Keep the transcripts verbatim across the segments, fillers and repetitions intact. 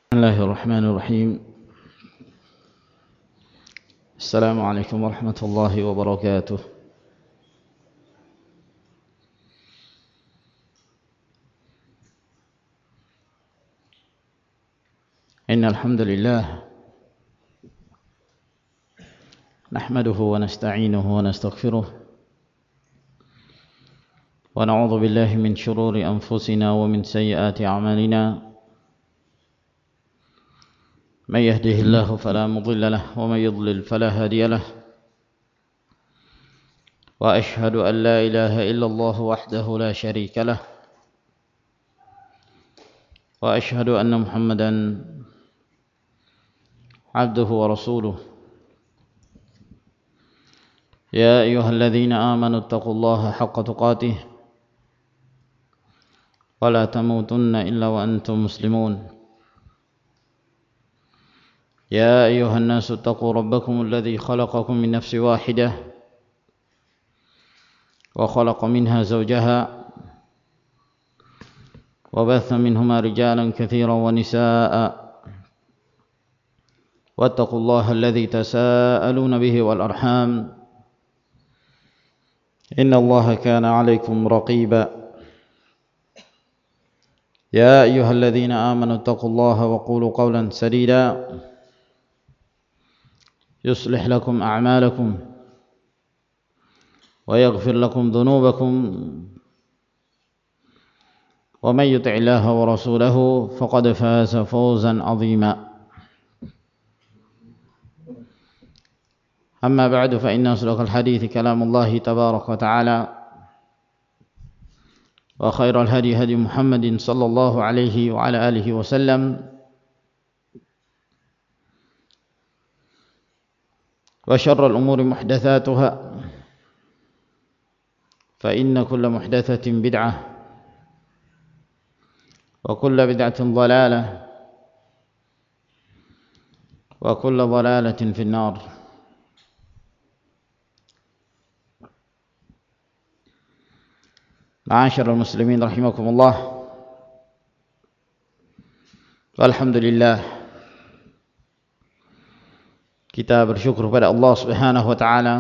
بسم الله الرحمن الرحيم. السلام عليكم ورحمة الله وبركاته. إن الحمد لله نحمده ونستعينه ونستغفره ونعوذ بالله من شرور أنفسنا ومن سيئات أعمالنا. من يهده الله فلا مضل له ومن يضلل فلا هادي له. وأشهد أن لا إله إلا الله وحده لا شريك له. وأشهد أن محمدا عبده ورسوله. يا أيها الذين آمنوا اتقوا الله حق تقاته ولا تموتن إلا وأنتم مسلمون. يا أيها الناس اتقوا ربكم الذي خلقكم من نفس واحدة وخلق منها زوجها وبث منهما رجالا كثيرا ونساء واتقوا الله الذي تساءلون به والأرحام إن الله كان عليكم رقيبا. يا أيها الذين آمنوا اتقوا الله وقولوا قولا سديدا يصلح لكم أعمالكم ويغفر لكم ذنوبكم ومن يطع الله ورسوله فقد فاز فوزا عظيما. أما بعد فإن أصدق الحديث كلام الله تبارك وتعالى وخير الهدي هدي محمد صلى الله عليه وعلى آله وسلم وشر الأمور محدثاتها فإن كل محدثة بدعة وكل بدعة ضلالة وكل ضلالة في النار. معاشر المسلمين رحمكم الله. Alhamdulillah, kita bersyukur kepada Allah Subhanahu wa taala.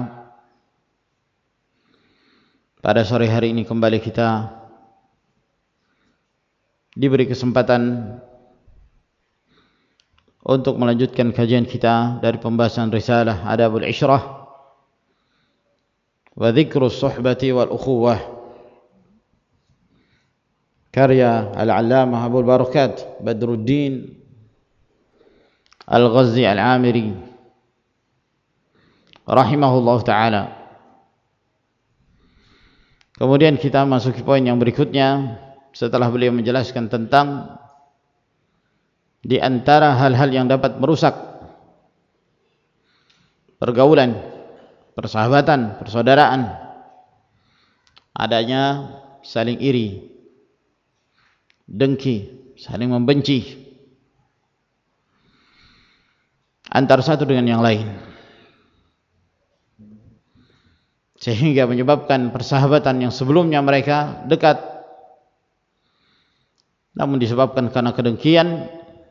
Pada sore hari ini kembali kita diberi kesempatan untuk melanjutkan kajian kita dari pembahasan risalah Adabul Ishrah wa Dzikrus Suhbati wal Ukhuwah, karya Al-Allamah Abul Barakat Badruddin Al-Ghazi Al-Amiri rahimahullah ta'ala. Kemudian kita masuki poin yang berikutnya setelah beliau menjelaskan tentang di antara hal-hal yang dapat merusak pergaulan, persahabatan, persaudaraan, adanya saling iri, dengki, saling membenci antara satu dengan yang lain, sehingga menyebabkan persahabatan yang sebelumnya mereka dekat, namun disebabkan karena kedengkian,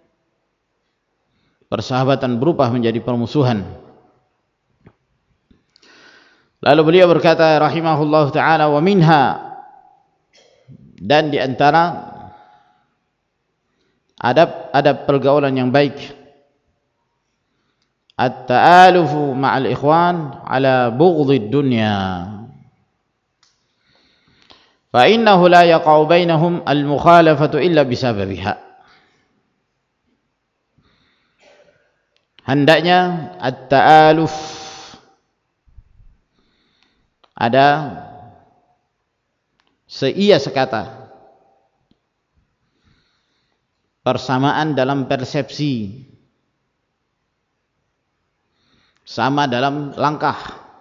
persahabatan berubah menjadi permusuhan. Lalu beliau berkata rahimahullah ta'ala, wa minha, dan di antara adab-adab pergaulan yang baik, at-ta'alufu ma'al ikhwan ala bughdid dunya, fa innahu la yaqa'u bainahum al-mukhalafatu illa bisababiha. Hendaknya at-ta'aluf, ada seia sekata, persamaan dalam persepsi, sama dalam langkah,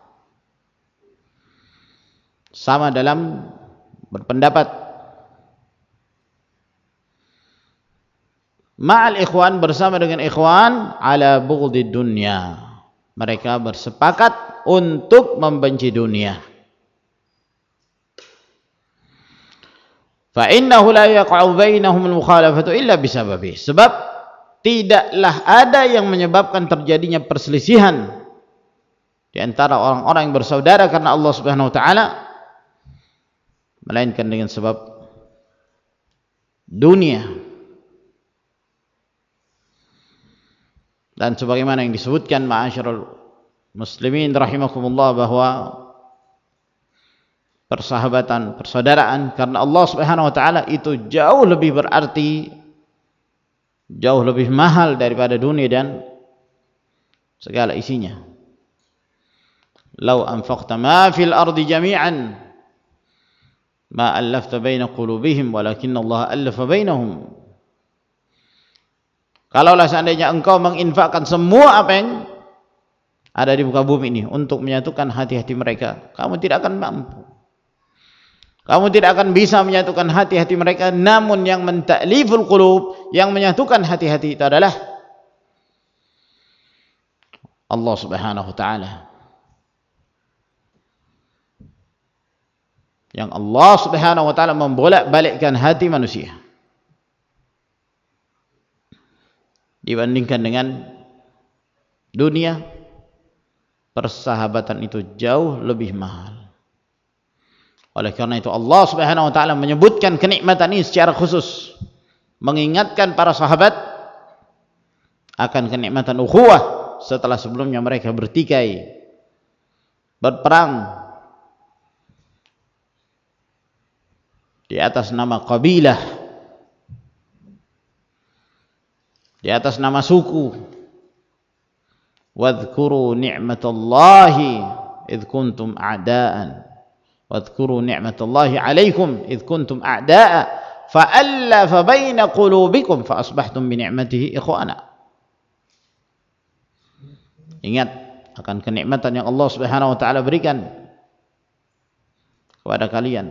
sama dalam berpendapat, ma'al ikhwan, bersama dengan ikhwan, ala bughdid dunya, mereka bersepakat untuk membenci dunia. Fa innahu la yaqa'u bainahum al-mukhalafatu illa bisababi, sebab tidaklah ada yang menyebabkan terjadinya perselisihan di antara orang-orang yang bersaudara karena Allah Subhanahu wa taala, melainkan dengan sebab dunia. Dan sebagaimana yang disebutkan ma'asyiral muslimin rahimakumullah, bahwa persahabatan, persaudaraan karena Allah Subhanahu wa taala itu jauh lebih berarti, jauh lebih mahal daripada dunia dan segala isinya. Lau anfaqta ma fil ardi jami'an ma allafta baina qulubihim walakinna Allah allafa bainahum. Kalaulah seandainya engkau menginfakkan semua apa yang ada di muka bumi ini untuk menyatukan hati-hati mereka, kamu tidak akan mampu. Kamu tidak akan bisa menyatukan hati-hati mereka. Namun yang menta'liful qulub, yang menyatukan hati-hati itu adalah Allah Subhanahu wa taala. Yang Allah Subhanahu wa taala membolak-balikkan hati manusia dibandingkan dengan dunia. Persahabatan itu jauh lebih mahal. Oleh karena itu Allah Subhanahu wa taala menyebutkan kenikmatan ini secara khusus, mengingatkan para sahabat akan kenikmatan ukhuwah setelah sebelumnya mereka bertikai, berperang di atas nama kabilah, di atas nama suku. Wadhkuru ni'matallahi idh kuntum a'da'an wadhkuru ni'matallahi 'alaikum idh kuntum a'da'a fa'allafa baina qulubikum fa asbahtum bi ni'matihi ikhwana. Ingat akan kenikmatan yang Allah Subhanahu wa taala berikan kepada kalian.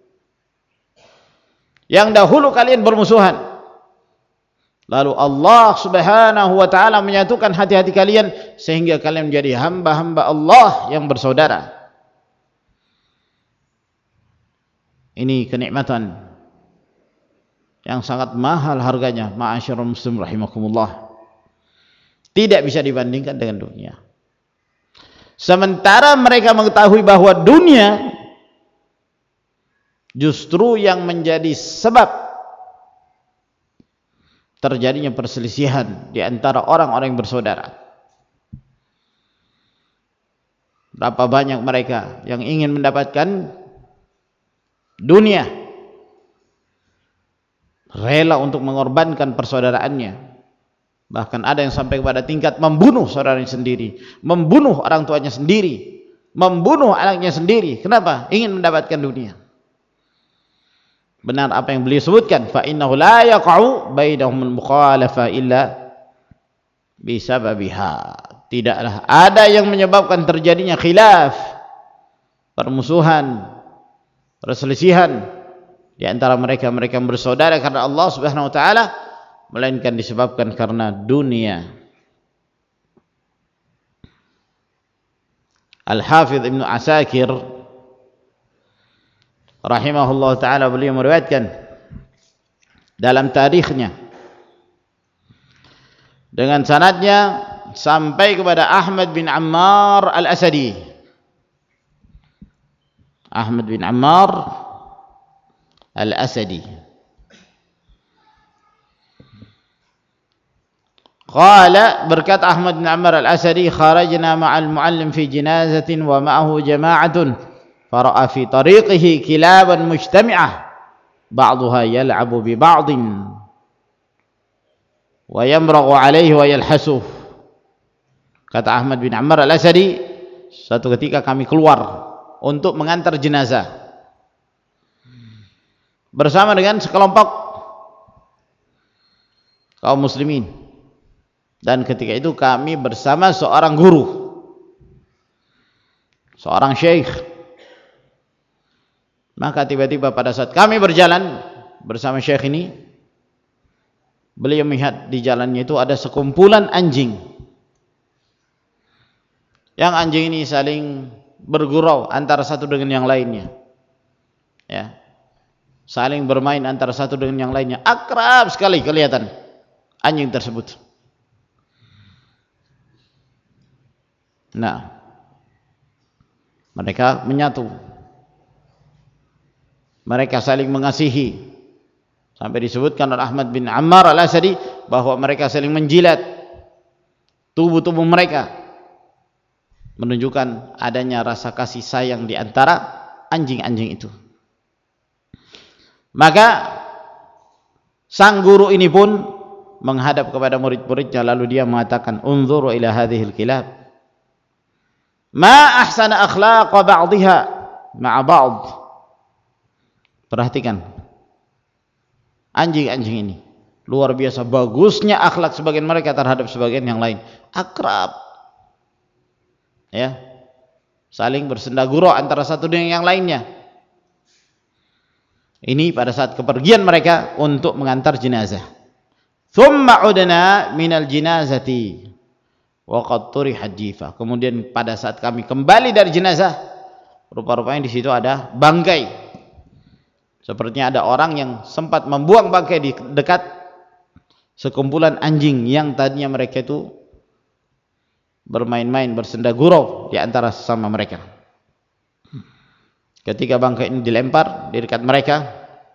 Yang dahulu kalian bermusuhan, lalu Allah Subhanahu wa taala menyatukan hati-hati kalian sehingga kalian menjadi hamba-hamba Allah yang bersaudara. Ini kenikmatan yang sangat mahal harganya, ma'asyiral muslim rahimakumullah. Tidak bisa dibandingkan dengan dunia. Sementara mereka mengetahui bahwa dunia justru yang menjadi sebab terjadinya perselisihan di antara orang-orang yang bersaudara. Berapa banyak mereka yang ingin mendapatkan dunia, rela untuk mengorbankan persaudaraannya. Bahkan ada yang sampai kepada tingkat membunuh saudaranya sendiri, membunuh orang tuanya sendiri, membunuh anaknya sendiri. Kenapa? Ingin mendapatkan dunia. Benar apa yang beliau sebutkan, fa innahu la yaqa'u bainahumul mukhalafa illa bisababiha. Tidaklah ada yang menyebabkan terjadinya khilaf, permusuhan, perselisihan di antara mereka-mereka yang bersaudara karena Allah Subhanahu wa taala, melainkan disebabkan karena dunia. Al-Hafidh Ibnu Asakir rahimahullah taala, beliau meriwayatkan dalam tarikhnya dengan sanadnya sampai kepada Ahmad bin Ammar Al-Asadi. Ahmad bin Ammar Al-Asadi qala, berkata Ahmad bin Ammar Al-Asadi, kharajna ma'al muallim fi jinazatin wa ma'ahu jama'atun fara'a fi tariqihi kilaban mujtami'ah ba'duha yal'abu bi ba'din wa yamraghu 'alayhi wa yalhasuh. Kata Ahmad bin Ammar Al-Asadi, suatu ketika kami keluar untuk mengantar jenazah bersama dengan sekelompok kaum muslimin, dan ketika itu kami bersama seorang guru, seorang syekh. Maka tiba-tiba pada saat kami berjalan bersama syekh ini, beliau melihat di jalannya itu ada sekumpulan anjing, yang anjing ini saling bergurau antara satu dengan yang lainnya, ya, saling bermain antara satu dengan yang lainnya, akrab sekali kelihatan anjing tersebut. Nah, mereka menyatu, mereka saling mengasihi, sampai disebutkan oleh Ahmad bin Ammar al-Asadi bahwa mereka saling menjilat tubuh-tubuh mereka, menunjukkan adanya rasa kasih sayang di antara anjing-anjing itu. Maka sang guru ini pun menghadap kepada murid-muridnya, lalu dia mengatakan, unzuru ila hadhil kilab ma ahsana akhlaqa ba'dihha ma'a ba'd. Perhatikan anjing-anjing ini, luar biasa bagusnya akhlak sebagian mereka terhadap sebagian yang lain, akrab, ya, saling bersendagurau antara satu dengan yang lainnya. Ini pada saat kepergian mereka untuk mengantar jenazah. Thumma udna minal jinazati wa qad turihat jifa. Kemudian pada saat kami kembali dari jenazah, rupa-rupanya di situ ada bangkai. Sepertinya ada orang yang sempat membuang bangkai di dekat sekumpulan anjing yang tadinya mereka itu bermain-main, bersendagurau di antara sesama mereka. Ketika bangkai ini dilempar di dekat mereka,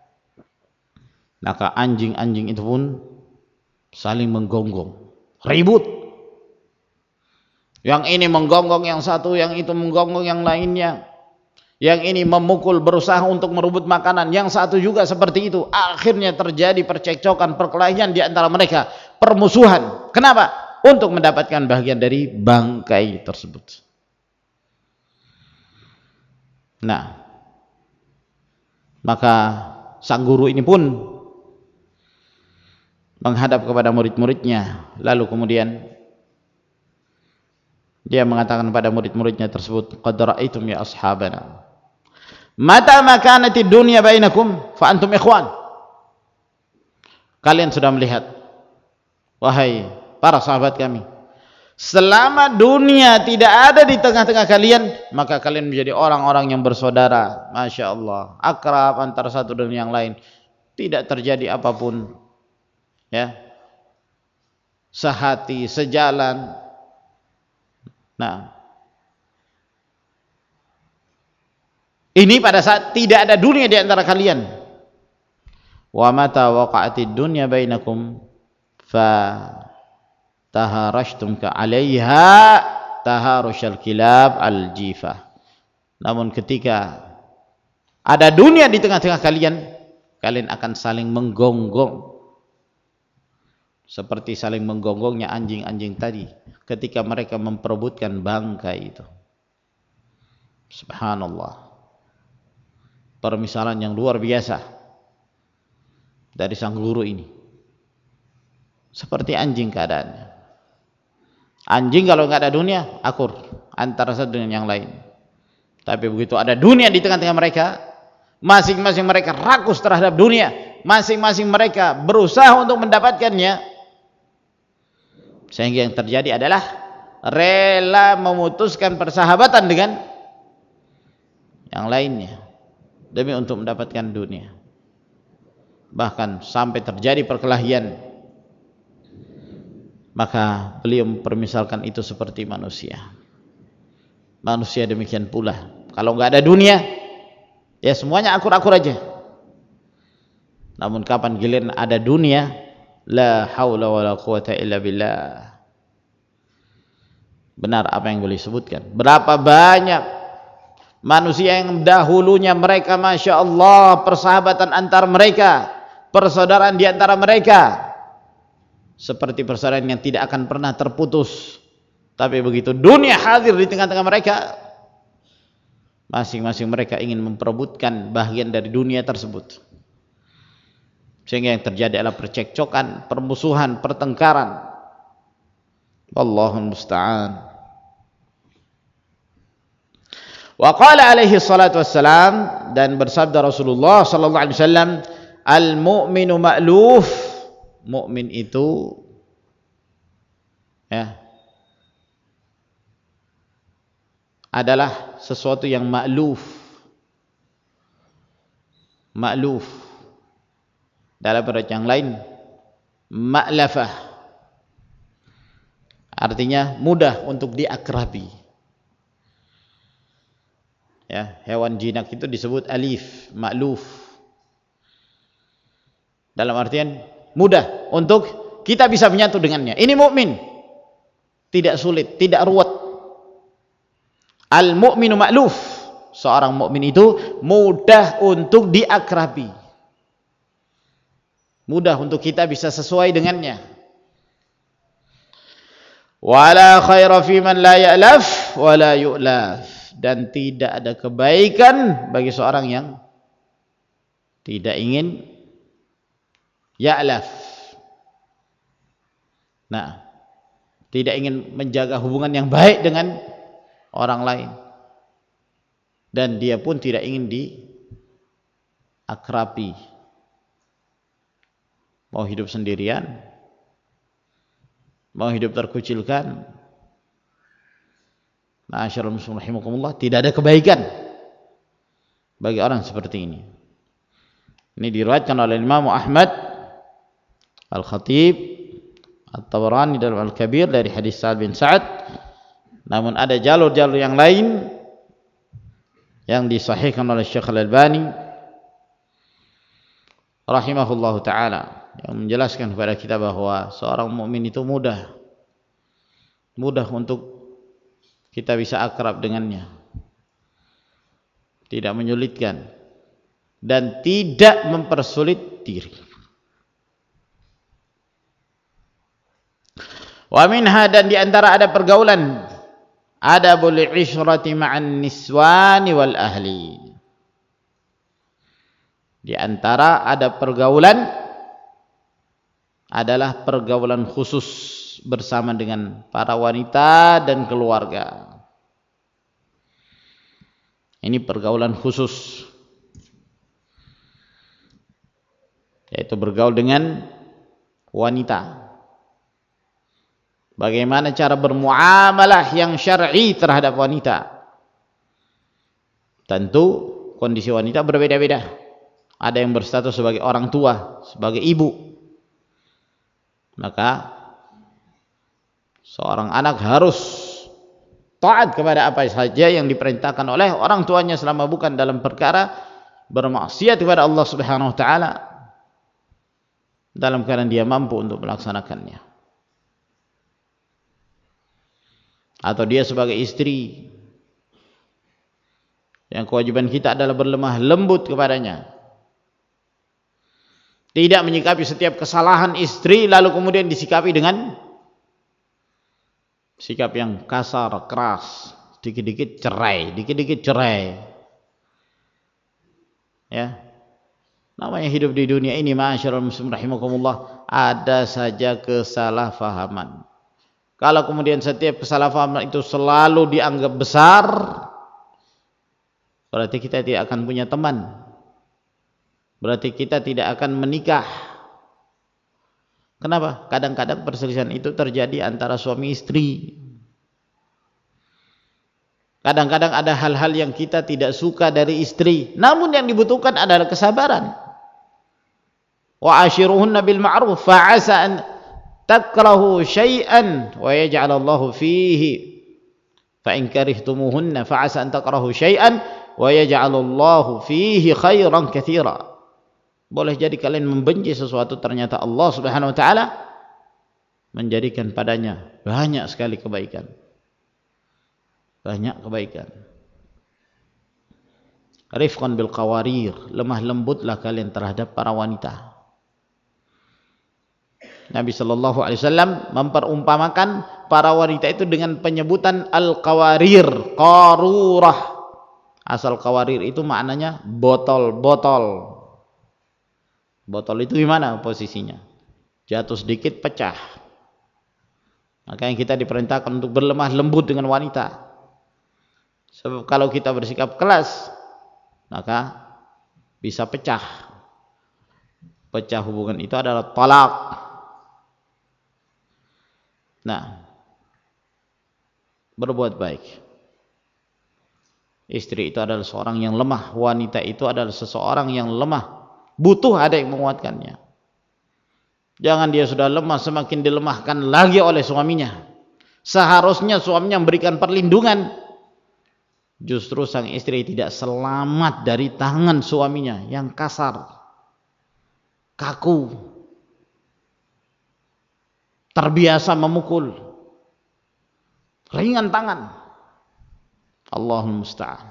maka anjing-anjing itu pun saling menggonggong, ribut. Yang ini menggonggong yang satu, yang itu menggonggong yang lainnya. Yang ini memukul, berusaha untuk merebut makanan, yang satu juga seperti itu. Akhirnya terjadi percekcokan, perkelahian di antara mereka, permusuhan. Kenapa? Untuk mendapatkan bagian dari bangkai tersebut. Nah, maka sang guru ini pun menghadap kepada murid-muridnya, lalu kemudian dia mengatakan pada murid-muridnya tersebut, qad ra'aitum ya ashabana mata ma kanatid dunya bainakum fa antum ikhwan. Kalian sudah melihat, wahai para sahabat kami, selama dunia tidak ada di tengah-tengah kalian, maka kalian menjadi orang-orang yang bersaudara. Masya Allah, akrab antara satu dan yang lain, tidak terjadi apapun, ya, sehati, sejalan. Nah, ini pada saat tidak ada dunia di antara kalian. Wa mata waqa'atid dunya bainakum fa taharashtum ka 'alaiha taharushal kilab al jifah. Namun ketika ada dunia di tengah-tengah kalian, kalian akan saling menggonggong seperti saling menggonggongnya anjing-anjing tadi ketika mereka memperebutkan bangkai itu. Subhanallah, permisalan yang luar biasa dari sang guru ini. Seperti anjing keadaannya. Anjing kalau nggak ada dunia, akur antara satu dengan yang lain. Tapi begitu ada dunia di tengah-tengah mereka, masing-masing mereka rakus terhadap dunia, masing-masing mereka berusaha untuk mendapatkannya, sehingga yang terjadi adalah rela memutuskan persahabatan dengan yang lainnya demi untuk mendapatkan dunia. Bahkan sampai terjadi perkelahian. Maka beliau mempermisalkan itu seperti manusia. Manusia demikian pula, kalau nggak ada dunia, ya semuanya akur-akur aja. Namun kapan giliran ada dunia, la haula wala quwata illa billah. Benar apa yang boleh sebutkan. Berapa banyak manusia yang dahulunya mereka, Masya Allah, persahabatan antar mereka, persaudaraan di antara mereka, seperti persaudaraan yang tidak akan pernah terputus. Tapi begitu dunia hadir di tengah-tengah mereka, masing-masing mereka ingin memperebutkan bagian dari dunia tersebut, sehingga yang terjadi adalah percekcokan, permusuhan, pertengkaran. Wallahul musta'an. Wa qala alaihi salatu wassalam, dan bersabda Rasulullah sallallahu alaihi wasallam, al mu'minu ma'luf, mukmin itu, ya, adalah sesuatu yang ma'luf. Ma'luf dalam riwayat yang lain ma'lafah, artinya mudah untuk diakrabi. Ya, hewan jinak itu disebut alif, ma'luf. Dalam artian mudah untuk kita bisa menyatu dengannya. Ini mukmin. Tidak sulit, tidak ruwet. Al-mu'minu ma'luf. Seorang mukmin itu mudah untuk diakrabi. Mudah untuk kita bisa sesuai dengannya. Wala khaira fi man la ya'laf wala yu'laf. Dan tidak ada kebaikan bagi seorang yang tidak ingin ya'laf. Nah, tidak ingin menjaga hubungan yang baik dengan orang lain. Dan dia pun tidak ingin diakrabi. Mau hidup sendirian, mau hidup terkucilkan. Ma'asyiral muslimin rahimakumullah, tidak ada kebaikan bagi orang seperti ini. Ini diriwayatkan oleh Imam Ahmad, Al-Khatib, At-Tabarani dalam Al-Kabir dari hadis Sa'ad bin Sa'ad. Namun ada jalur-jalur yang lain yang disahihkan oleh Syekh Al-Albani rahimahullahu taala, yang menjelaskan kepada kita bahwa seorang mukmin itu mudah mudah untuk kita bisa akrab dengannya, tidak menyulitkan dan tidak mempersulit diri. Wa minha, dan diantara ada pergaulan, adabul isyrati ma'an niswani wal ahli. Di antara ada pergaulan adalah pergaulan khusus bersama dengan para wanita dan keluarga. Ini pergaulan khusus, yaitu bergaul dengan wanita. Bagaimana cara bermuamalah yang syar'i terhadap wanita? Tentu kondisi wanita berbeda-beda. Ada yang berstatus sebagai orang tua, sebagai ibu. Maka seorang anak harus taat kepada apa saja yang diperintahkan oleh orang tuanya selama bukan dalam perkara bermaksiat kepada Allah Subhanahu wa taala, dalam keadaan dia mampu untuk melaksanakannya. Atau dia sebagai istri yang kewajiban kita adalah berlemah lembut kepadanya, tidak menyikapi setiap kesalahan istri lalu kemudian disikapi dengan sikap yang kasar, keras, dikit-dikit cerai, dikit-dikit cerai. Ya. Namanya hidup di dunia ini, ma'asyiral muslimin rahimakumullah, ada saja kesalahpahaman. Kalau kemudian setiap kesalahpahaman itu selalu dianggap besar, berarti kita tidak akan punya teman. Berarti kita tidak akan menikah. Kenapa? Kadang-kadang perselisihan itu terjadi antara suami istri. Kadang-kadang ada hal-hal yang kita tidak suka dari istri, namun yang dibutuhkan adalah kesabaran. Wa ashiruhunna bil ma'ruf fa 'asa an takrahu syai'an wa yaj'al Allahu fihi fa in karihtumuhunna fa 'asa an takrahu syai'an wa yaj'al Allahu fihi khairan katsira. Boleh jadi kalian membenci sesuatu, ternyata Allah Subhanahu wa taala menjadikan padanya banyak sekali kebaikan. Banyak kebaikan. Rifqan bil qawarir, lemah lembutlah kalian terhadap para wanita. Nabi sallallahu alaihi wasallam memperumpamakan para wanita itu dengan penyebutan al-qawarir, qarurah. Asal qawarir itu maknanya botol-botol. Botol itu gimana posisinya? Jatuh sedikit pecah. Maka yang kita diperintahkan untuk berlemah lembut dengan wanita. Sebab kalau kita bersikap keras, maka bisa pecah. Pecah hubungan itu adalah talak. Nah, berbuat baik. Istri itu adalah seorang yang lemah, wanita itu adalah seseorang yang lemah. Butuh ada yang menguatkannya. Jangan dia sudah lemah semakin dilemahkan lagi oleh suaminya. Seharusnya suaminya memberikan perlindungan. Justru sang istri tidak selamat dari tangan suaminya yang kasar, kaku, terbiasa memukul, ringan tangan. Allahul musta'an.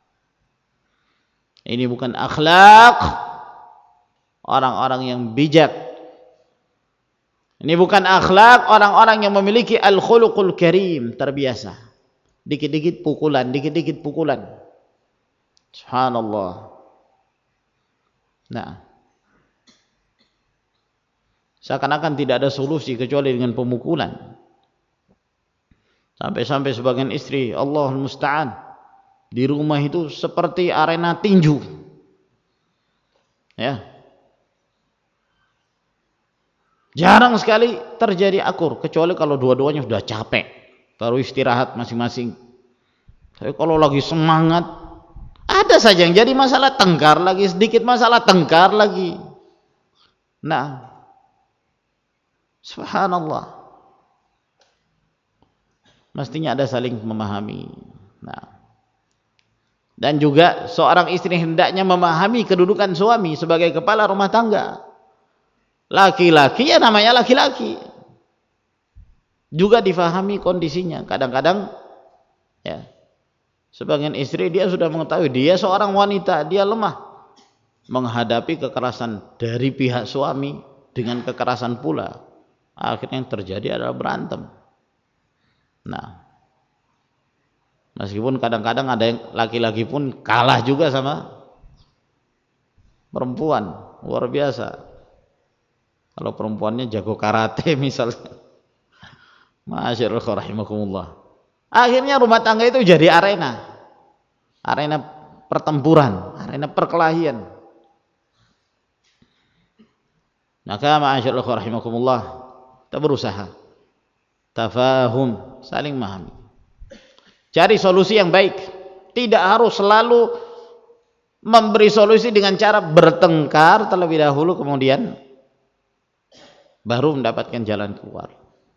Ini bukan akhlak orang-orang yang bijak. Ini bukan akhlak orang-orang yang memiliki al-khuluqul karim, terbiasa. Dikit-dikit pukulan, dikit-dikit pukulan. Subhanallah. Nah, seakan-akan tidak ada solusi kecuali dengan pemukulan. Sampai-sampai sebagian istri, Allahul musta'an, di rumah itu seperti arena tinju. Ya. Jarang sekali terjadi akur, kecuali kalau dua-duanya sudah capek, baru istirahat masing-masing. Tapi kalau lagi semangat, ada saja yang jadi masalah, tengkar lagi, sedikit masalah, tengkar lagi. Nah, subhanallah. Mestinya ada saling memahami. Nah, dan juga seorang istri hendaknya memahami kedudukan suami sebagai kepala rumah tangga. Laki-laki ya namanya laki-laki. Juga difahami kondisinya. Kadang-kadang ya, sebagian istri dia sudah mengetahui dia seorang wanita, dia lemah menghadapi kekerasan dari pihak suami dengan kekerasan pula. Akhirnya yang terjadi adalah berantem. Nah, meskipun kadang-kadang ada yang laki-laki pun kalah juga sama perempuan, luar biasa. Kalau perempuannya jago karate misalnya, masyaallah rahimakumullah. Akhirnya rumah tangga itu jadi arena, arena pertempuran, arena perkelahian. Maka masyaallah rahimakumullah, kita berusaha tafahum, saling memahami. Cari solusi yang baik. Tidak harus selalu memberi solusi dengan cara bertengkar terlebih dahulu kemudian baru mendapatkan jalan keluar.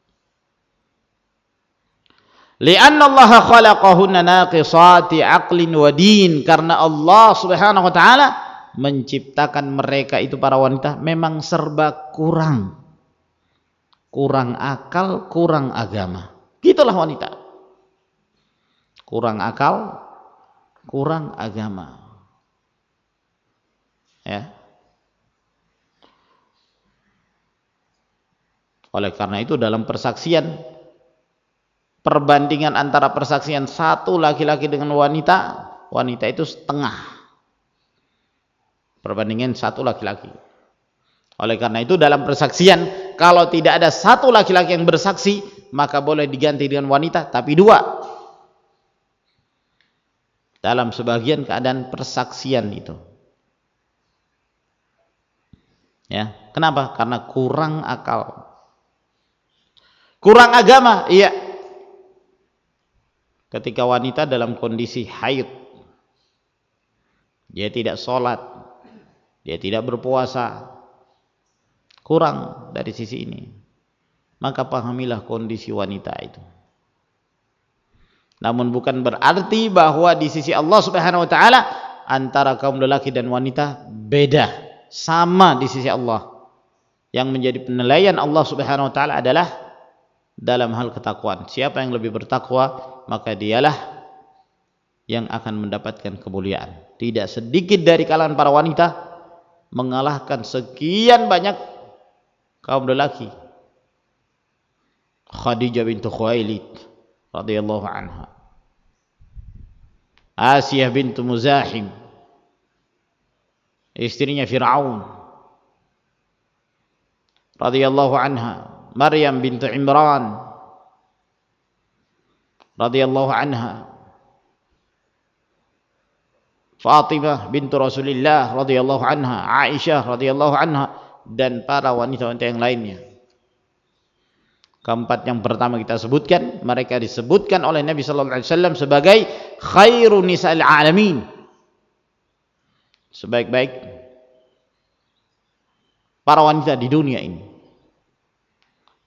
Li'anna Allah khalaqahunna naqisati aqlin wa din, karena Allah Subhanahu wa taala menciptakan mereka itu para wanita memang serba kurang. Kurang akal, kurang agama. Gitulah wanita. Kurang akal, kurang agama. Ya. Oleh karena itu dalam persaksian, perbandingan antara persaksian satu laki-laki dengan wanita, wanita itu setengah perbandingan satu laki-laki. Oleh karena itu dalam persaksian, kalau tidak ada satu laki-laki yang bersaksi, maka boleh diganti dengan wanita, tapi dua. Dalam sebagian keadaan persaksian itu. Ya, kenapa? Karena kurang akal. Kurang agama, iya. Ketika wanita dalam kondisi haid, dia tidak sholat, dia tidak berpuasa, kurang dari sisi ini, maka pahamilah kondisi wanita itu. Namun bukan berarti bahwa di sisi Allah Subhanahu wa taala antara kaum lelaki dan wanita beda, sama di sisi Allah. Yang menjadi penilaian Allah Subhanahu wa taala adalah dalam hal ketakwaan. Siapa yang lebih bertakwa, maka dialah yang akan mendapatkan kemuliaan. Tidak sedikit dari kalangan para wanita mengalahkan sekian banyak kaum lelaki. Khadijah bintu Khuwailid radhiyallahu anha, Asiyah bintu Muzahim, istrinya Fir'aun radhiyallahu anha, Maryam bintu Imran radhiyallahu anha, Fatimah bintu Rasulullah radhiyallahu anha, Aisyah radhiyallahu anha, dan para wanita-wanita yang lainnya. Keempat yang pertama kita sebutkan, mereka disebutkan oleh Nabi sallallahu alaihi wasallam sebagai khairun nisa'il alamin, sebaik-baik para wanita di dunia ini.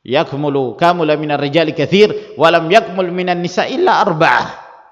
yakmulu kamula minar rijali katsir wa lam yakmul minan nisa illa arba'ah.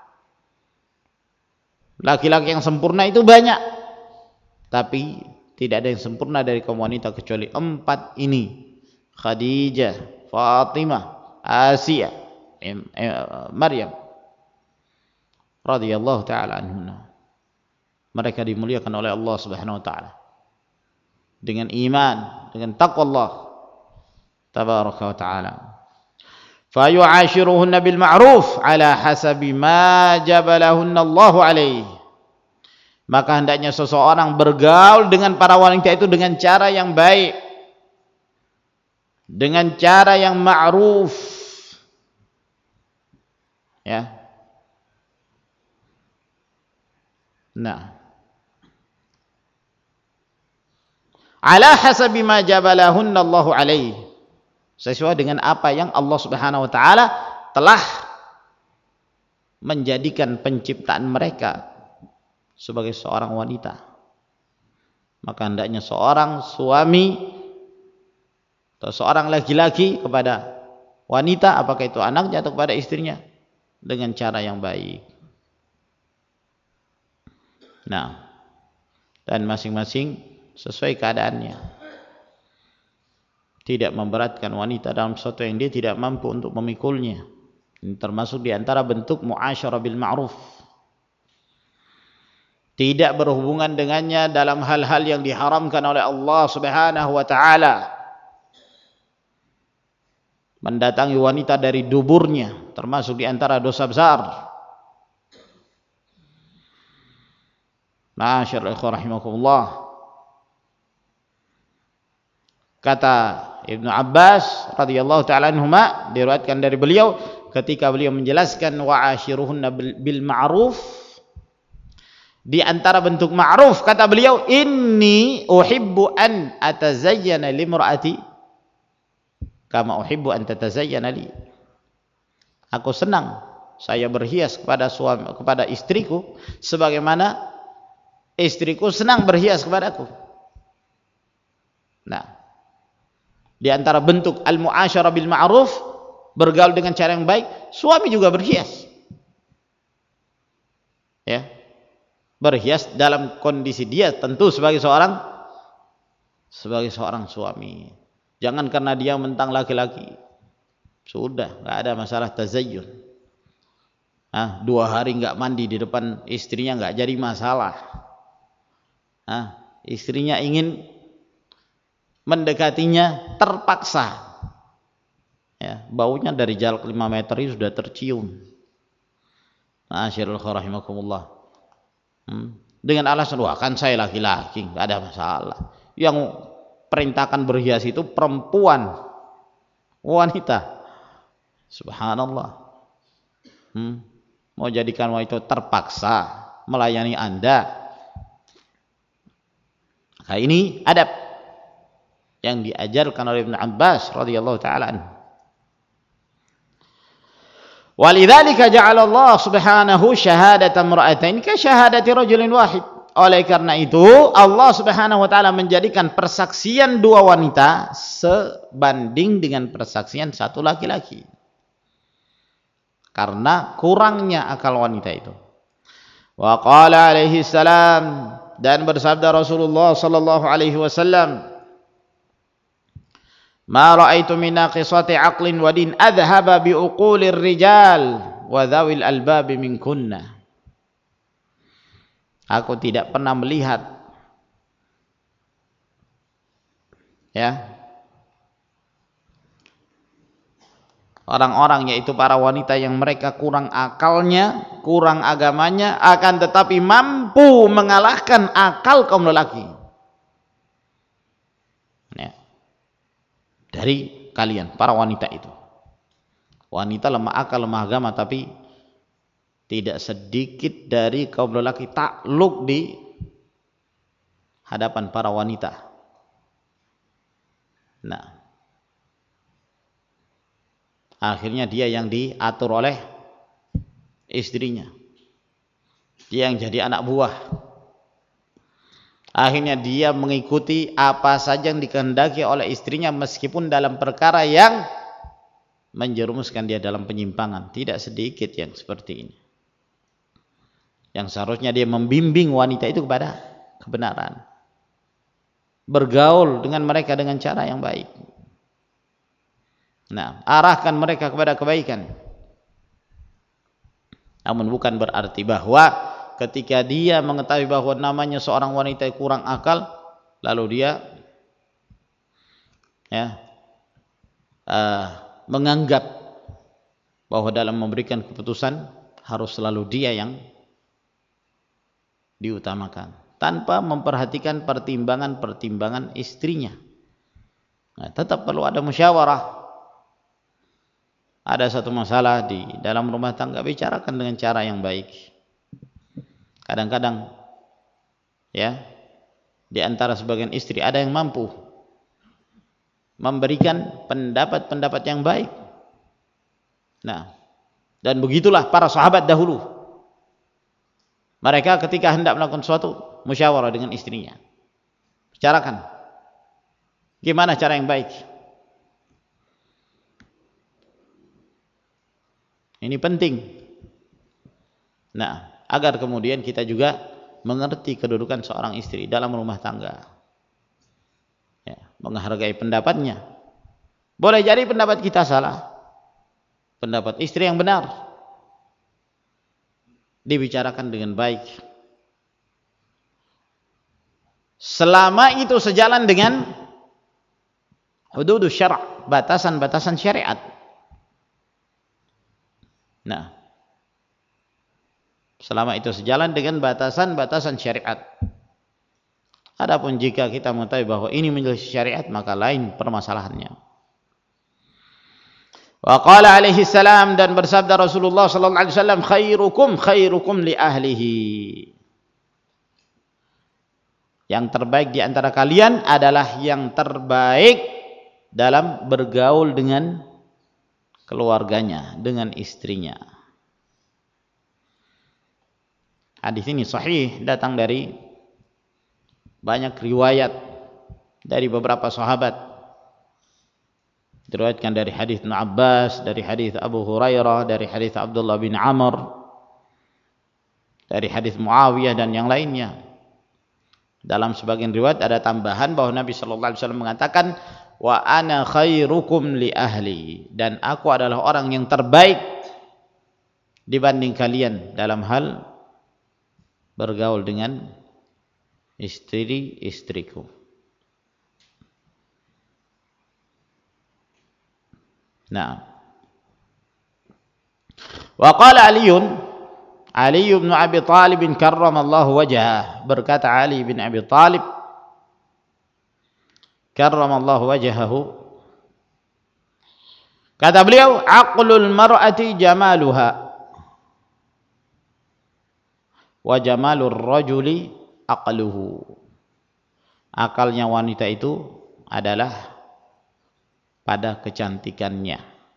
Laki-laki yang sempurna itu banyak, tapi tidak ada yang sempurna dari kaum wanita kecuali empat ini: Khadijah, Fatimah, Asia, Maryam radhiyallahu taala anhunna. Mereka dimuliakan oleh Allah Subhanahu wa taala dengan iman, dengan taqwa Allah tabaraka wa taala. Fa yu'ashiruhunna bil ma'ruf ala hasabi ma jabalahunna Allah alaihi. Maka hendaknya seseorang bergaul dengan para wanita itu dengan cara yang baik, dengan cara yang ma'ruf, ya. Nah, ala hasabi ma jabalahunna Allahu alaihi, sesuai dengan apa yang Allah Subhanahu wa taala telah menjadikan penciptaan mereka sebagai seorang wanita. Maka hendaknya seorang suami atau seorang laki-laki kepada wanita, apakah itu anaknya atau kepada istrinya, dengan cara yang baik. Nah, dan masing-masing sesuai keadaannya. Tidak memberatkan wanita dalam sesuatu yang dia tidak mampu untuk memikulnya. Ini termasuk di antara bentuk mu'asyarah bil ma'ruf. Tidak berhubungan dengannya dalam hal-hal yang diharamkan oleh Allah Subhanahu wa taala. Mendatangi wanita dari duburnya termasuk di antara dosa besar. Masyaallah rahimakumullah. Kata Ibnu Abbas radhiyallahu taala anhuma, diriwayatkan dari beliau ketika beliau menjelaskan wa'ashiruhunna bil ma'ruf, di antara bentuk ma'ruf kata beliau, inni uhibbu an atazayyana limra'ati kama uhibbu an tatazayyana li. Aku senang saya berhias kepada suami, kepada istriku sebagaimana istriku senang berhias kepadaku. Nah, di antara bentuk al-mu'asyarah bil ma'ruf, bergaul dengan cara yang baik, suami juga berhias. Ya. Berhias dalam kondisi dia tentu sebagai seorang sebagai seorang suami. Jangan karena dia mentang laki-laki. Sudah, enggak ada masalah tazayyun. Ah, dua hari enggak mandi di depan istrinya enggak jadi masalah. Ah, istrinya ingin mendekatinya terpaksa, ya, baunya dari jarak lima meter itu sudah tercium. Masyaallah rahimakumullah. Hmm. Dengan alasan, wah kan saya laki-laki, nggak ada masalah. Yang perintahkan berhias itu perempuan, wanita. Subhanallah. Hmm. Mau jadikan wanita terpaksa melayani Anda. Nah, ini adab yang diajarkan oleh Ibnu Abbas radhiyallahu taala anhu. Walidzalika ja'ala Allah Subhanahu syahadatan imra'atain ka syahadati rajulin wahid. Oleh karena itu Allah Subhanahu wa taala menjadikan persaksian dua wanita sebanding dengan persaksian satu laki-laki. Karena kurangnya akal wanita itu. Wa qala alaihi salam, dan bersabda Rasulullah sallallahu alaihi wasallam, ma ra'aitu min naqisati aqlin wa din adhhaba bi uqulir rijal wa dhawil albabi minkunna. Aku tidak pernah melihat, ya, orang-orang, yaitu para wanita yang mereka kurang akalnya, kurang agamanya, akan tetapi mampu mengalahkan akal kaum lelaki. Ya. Dari kalian, para wanita itu. Wanita lemah akal, lemah agama, tapi tidak sedikit dari kaum lelaki takluk di hadapan para wanita. Nah, akhirnya dia yang diatur oleh istrinya, dia yang jadi anak buah. Akhirnya dia mengikuti apa saja yang dikehendaki oleh istrinya, meskipun dalam perkara yang menjerumuskan dia dalam penyimpangan. Tidak sedikit yang seperti ini. Yang seharusnya dia membimbing wanita itu kepada kebenaran. Bergaul dengan mereka dengan cara yang baik. Nah, arahkan mereka kepada kebaikan. Namun bukan berarti bahwa ketika dia mengetahui bahwa namanya seorang wanita yang kurang akal, lalu dia ya uh, menganggap bahwa dalam memberikan keputusan harus selalu dia yang diutamakan, tanpa memperhatikan pertimbangan-pertimbangan istrinya. Nah, tetap perlu ada musyawarah. Ada satu masalah di dalam rumah tangga, bicarakan dengan cara yang baik. Kadang-kadang ya, di antara sebagian istri ada yang mampu memberikan pendapat-pendapat yang baik. Nah, dan begitulah para sahabat dahulu. Mereka ketika hendak melakukan sesuatu, musyawarah dengan istrinya. Bicarakan gimana cara yang baik. Ini penting. Nah, agar kemudian kita juga mengerti kedudukan seorang istri dalam rumah tangga. Ya, menghargai pendapatnya. Boleh jadi pendapat kita salah, pendapat istri yang benar. Dibicarakan dengan baik. Selama itu sejalan dengan hududus syara', batasan-batasan syariat. Nah, selama itu sejalan dengan batasan-batasan syariat. Adapun jika kita mengetahui bahwa ini menyelisih syariat, maka lain permasalahannya. Wa qala alaihi salam, dan bersabda Rasulullah sallallahu alaihi wasallam, khairukum khairukum li ahlihi. Yang terbaik di antara kalian adalah yang terbaik dalam bergaul dengan keluarganya, dengan istrinya. Hadis ini sahih, datang dari banyak riwayat dari beberapa sahabat. Diriwayatkan dari hadis Ibnu Abbas, dari hadis Abu Hurairah, dari hadis Abdullah bin Amr, dari hadis Muawiyah dan yang lainnya. Dalam sebagian riwayat ada tambahan bahwa Nabi sallallahu alaihi wasallam mengatakan, wa ana khairukum li ahli, dan aku adalah orang yang terbaik dibanding kalian dalam hal bergaul dengan istri-istriku. Nah, wa qala Aliun, Ali bin Abi Thalib karramallahu wajhah, berkata Ali bin Abi Thalib karramallahu wajhahu, kata beliau, aqlul mar'ati jamaluha wa jamalur rajuli aqluhu. Akalnya wanita itu adalah pada kecantikannya,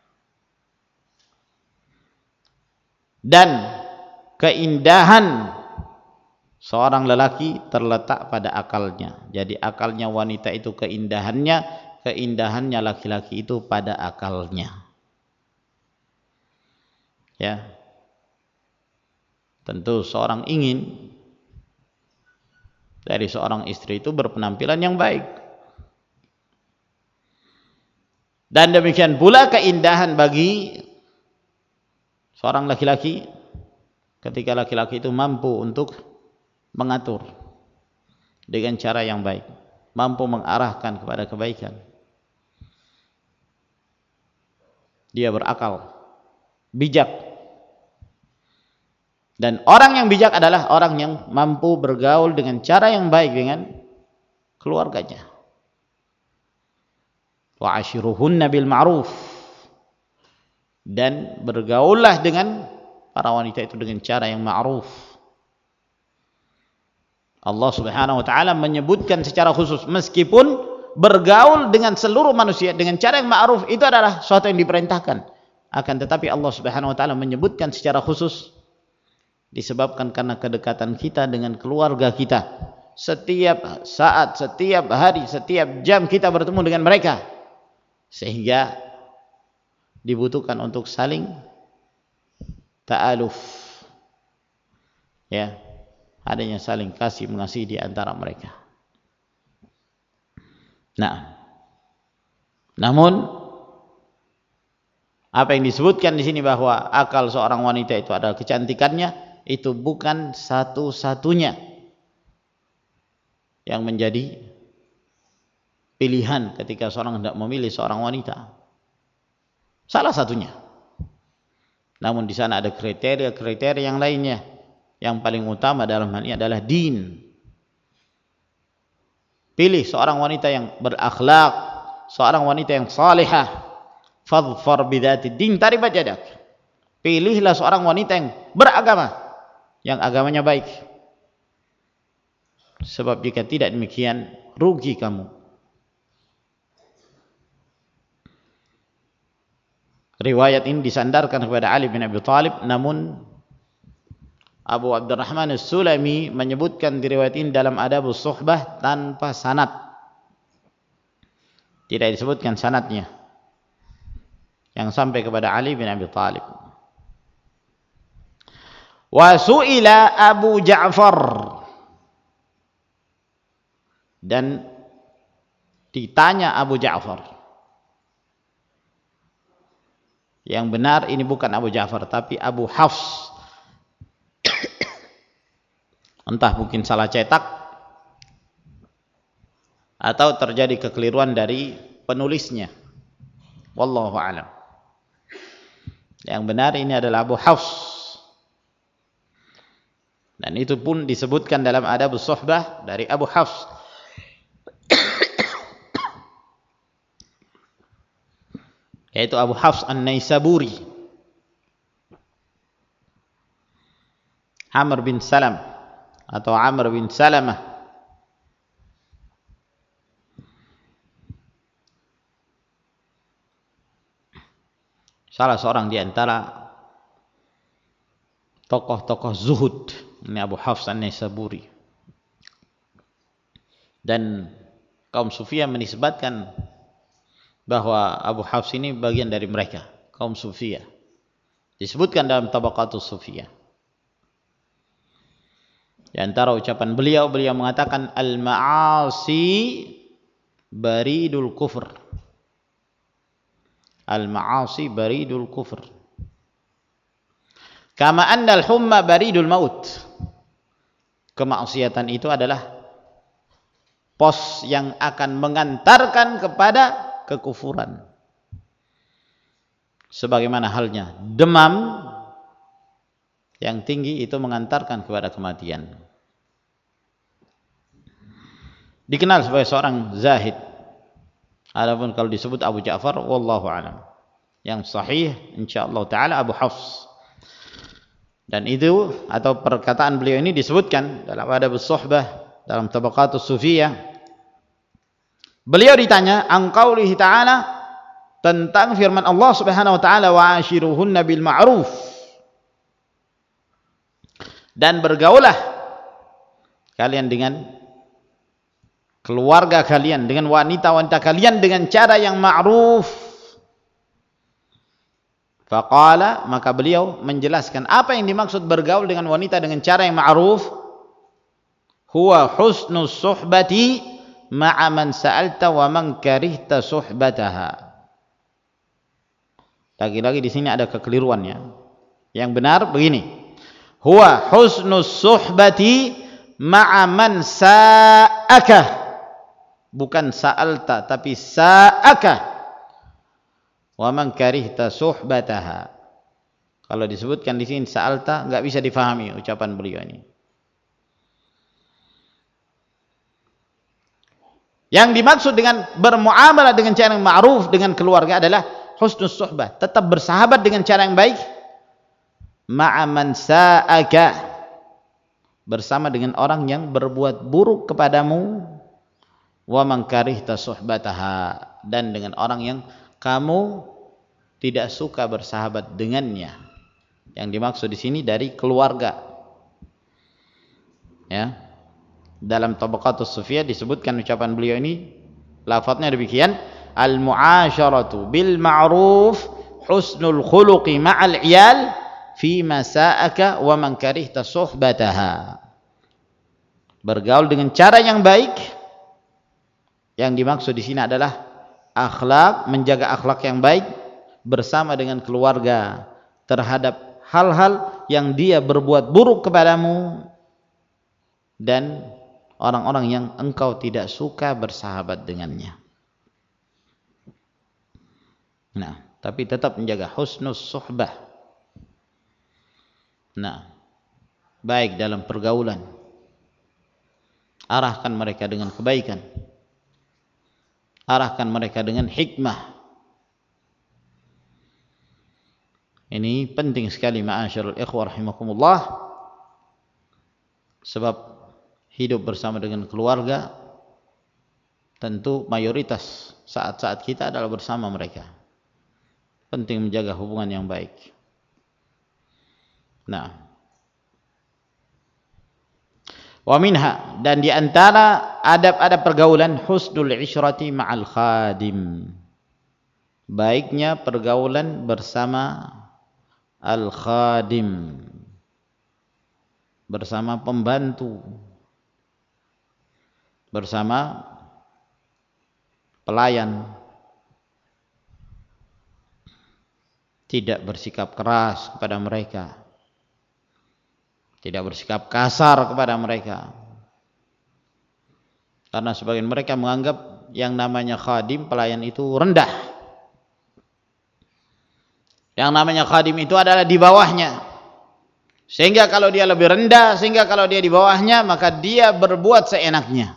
dan keindahan seorang lelaki terletak pada akalnya. Jadi akalnya wanita itu keindahannya, keindahannya laki-laki itu pada akalnya. Ya, tentu seorang ingin dari seorang istri itu berpenampilan yang baik. Dan demikian pula keindahan bagi seorang laki-laki ketika laki-laki itu mampu untuk mengatur dengan cara yang baik, mampu mengarahkan kepada kebaikan. Dia berakal, bijak. Dan orang yang bijak adalah orang yang mampu bergaul dengan cara yang baik dengan keluarganya. Wa ashiruhunna bil ma'ruf, dan bergaullah dengan para wanita itu dengan cara yang ma'ruf. Allah Subhanahu wa taala menyebutkan secara khusus, meskipun bergaul dengan seluruh manusia dengan cara yang ma'ruf itu adalah sesuatu yang diperintahkan, akan tetapi Allah Subhanahu wa taala menyebutkan secara khusus disebabkan karena kedekatan kita dengan keluarga kita. Setiap saat, setiap hari, setiap jam kita bertemu dengan mereka, sehingga dibutuhkan untuk saling ta'aluf, ya, adanya saling kasih mengasihi di antara mereka. Nah, namun apa yang disebutkan di sini bahwa akal seorang wanita itu adalah kecantikannya, itu bukan satu-satunya yang menjadi pilihan ketika seorang hendak memilih seorang wanita. Salah satunya. Namun di sana ada kriteria-kriteria yang lainnya. Yang paling utama dalam hal ini adalah din. Pilih seorang wanita yang berakhlak, seorang wanita yang salihah. Fadhfar bidzatid din taribat yadak. Pilihlah seorang wanita yang beragama, yang agamanya baik. Sebab jika tidak demikian, rugi kamu. Riwayat ini disandarkan kepada Ali bin Abi Thalib, namun Abu Abdurrahman As-Sulami menyebutkan di riwayat ini dalam Adabus Suhbah tanpa sanad. Tidak disebutkan sanadnya yang sampai kepada Ali bin Abi Thalib. Wa su'ila Abu Ja'far, dan ditanya Abu Ja'far. Yang benar ini bukan Abu Ja'far tapi Abu Hafs. Entah mungkin salah cetak atau terjadi kekeliruan dari penulisnya. Wallahu a'lam. Yang benar ini adalah Abu Hafs. Dan itu pun disebutkan dalam Adabus Suhbah dari Abu Hafs. Yaitu Abu Hafs An-Naisaburi, Amr bin Salam atau Amr bin Salamah. Salah seorang di antara tokoh-tokoh zuhud, ini Abu Hafs An-Naisaburi. Dan kaum Sufiyah menisbatkan bahwa Abu Hafs ini bagian dari mereka, kaum Sufiyah. Disebutkan dalam Tabaqatus Sufiyah. Di antara ucapan beliau, beliau mengatakan al-ma'asi baridul kufr. Al-ma'asi baridul kufr. Kama annal humma baridul maut. Kemaksiatan itu adalah pos yang akan mengantarkan kepada kekufuran. Sebagaimana halnya demam yang tinggi itu mengantarkan kepada kematian. Dikenal sebagai seorang zahid. Adapun kalau disebut Abu Ja'far, wallahu a'lam. Yang sahih insyaallah taala Abu Hafs. Dan itu atau perkataan beliau ini disebutkan dalam Adabus Suhbah, dalam Tabaqatus Sufiyah. Beliau ditanya an qaulihi ta'ala, tentang firman Allah Subhanahu wa taala, wa ashiruhunna bil ma'ruf, dan bergaulah kalian dengan keluarga kalian, dengan wanita-wanita kalian dengan cara yang ma'ruf. Faqala, maka beliau menjelaskan apa yang dimaksud bergaul dengan wanita dengan cara yang ma'ruf. Huwa husnus suhbati ma'a man sa'alta wa man karihta suhbataha. Lagi-lagi di sini ada kekeliruannya. Yang benar begini. Huwa husnus suhbati ma'a man sa'aka. Bukan sa'alta tapi sa'aka. Wa man karihta suhbataha. Kalau disebutkan di sini sa'alta enggak bisa difahami ucapan beliau ini. Yang dimaksud dengan bermuamalah dengan cara yang ma'ruf dengan keluarga adalah husnus suhbah, tetap bersahabat dengan cara yang baik. Ma'a man sa'aka, bersama dengan orang yang berbuat buruk kepadamu. Wa man karihta suhbataha, dan dengan orang yang kamu tidak suka bersahabat dengannya. Yang dimaksud di sini dari keluarga. Ya. Dalam Tabaqatus Sufiyah disebutkan ucapan beliau ini, lafadznya demikian, al-mu'asyaratu bil ma'ruf husnul khuluqi ma'al iyal fi masa'aka wa man karihta suhbataha. Bergaul dengan cara yang baik. Yang dimaksud di sini adalah akhlak, menjaga akhlak yang baik bersama dengan keluarga terhadap hal-hal yang dia berbuat buruk kepadamu dan orang-orang yang engkau tidak suka bersahabat dengannya. Nah, tapi tetap menjaga husnus suhbah. Nah, baik dalam pergaulan. Arahkan mereka dengan kebaikan. Arahkan mereka dengan hikmah. Ini penting sekali ma'asyiral ikhwah rahimakumullah. Sebab hidup bersama dengan keluarga tentu mayoritas saat-saat kita adalah bersama mereka. Penting menjaga hubungan yang baik. Nah, wa minha, dan di antara adab-adab pergaulan husnul isyrati ma'al khadim. Baiknya pergaulan bersama al-khadim, bersama pembantu, bersama pelayan. Tidak bersikap keras kepada mereka, tidak bersikap kasar kepada mereka, karena sebagian mereka menganggap yang namanya khadim, pelayan itu rendah. Yang namanya khadim itu adalah di bawahnya, sehingga kalau dia lebih rendah, sehingga kalau dia di bawahnya, maka dia berbuat seenaknya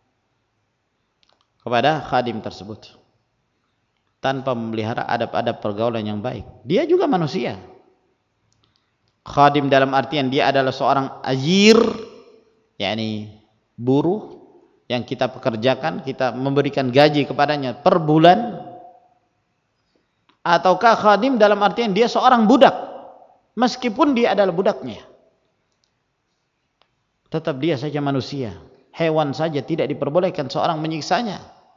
kepada khadim tersebut tanpa memelihara adab-adab pergaulan yang baik. Dia juga manusia. Khadim dalam artian dia adalah seorang ajir, yakni buruh yang kita pekerjakan, kita memberikan gaji kepadanya per bulan. Ataukah khadim dalam artian dia seorang budak, meskipun dia adalah budaknya, tetap dia saja manusia. Hewan saja tidak diperbolehkan seorang menyiksanya,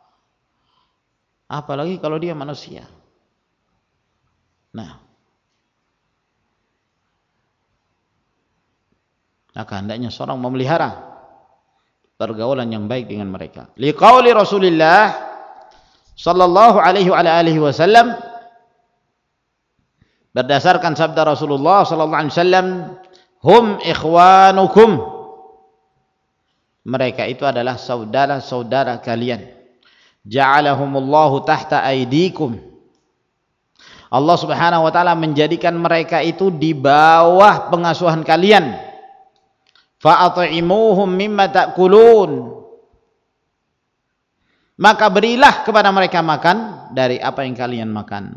apalagi kalau dia manusia. Nah, maka hendaknya seorang memelihara pergaulan yang baik dengan mereka. Liqauli Rasulullah sallallahu alaihi wa alihi wasallam, berdasarkan sabda Rasulullah sallallahu alaihi wasallam, hum ikhwanukum, mereka itu adalah saudara-saudara kalian. Ja'alahumullahu tahta aidikum, Allah subhanahu wa ta'ala menjadikan mereka itu di bawah pengasuhan kalian. Fa'at'imuhum mimma ta'kulun, maka berilah kepada mereka makan dari apa yang kalian makan.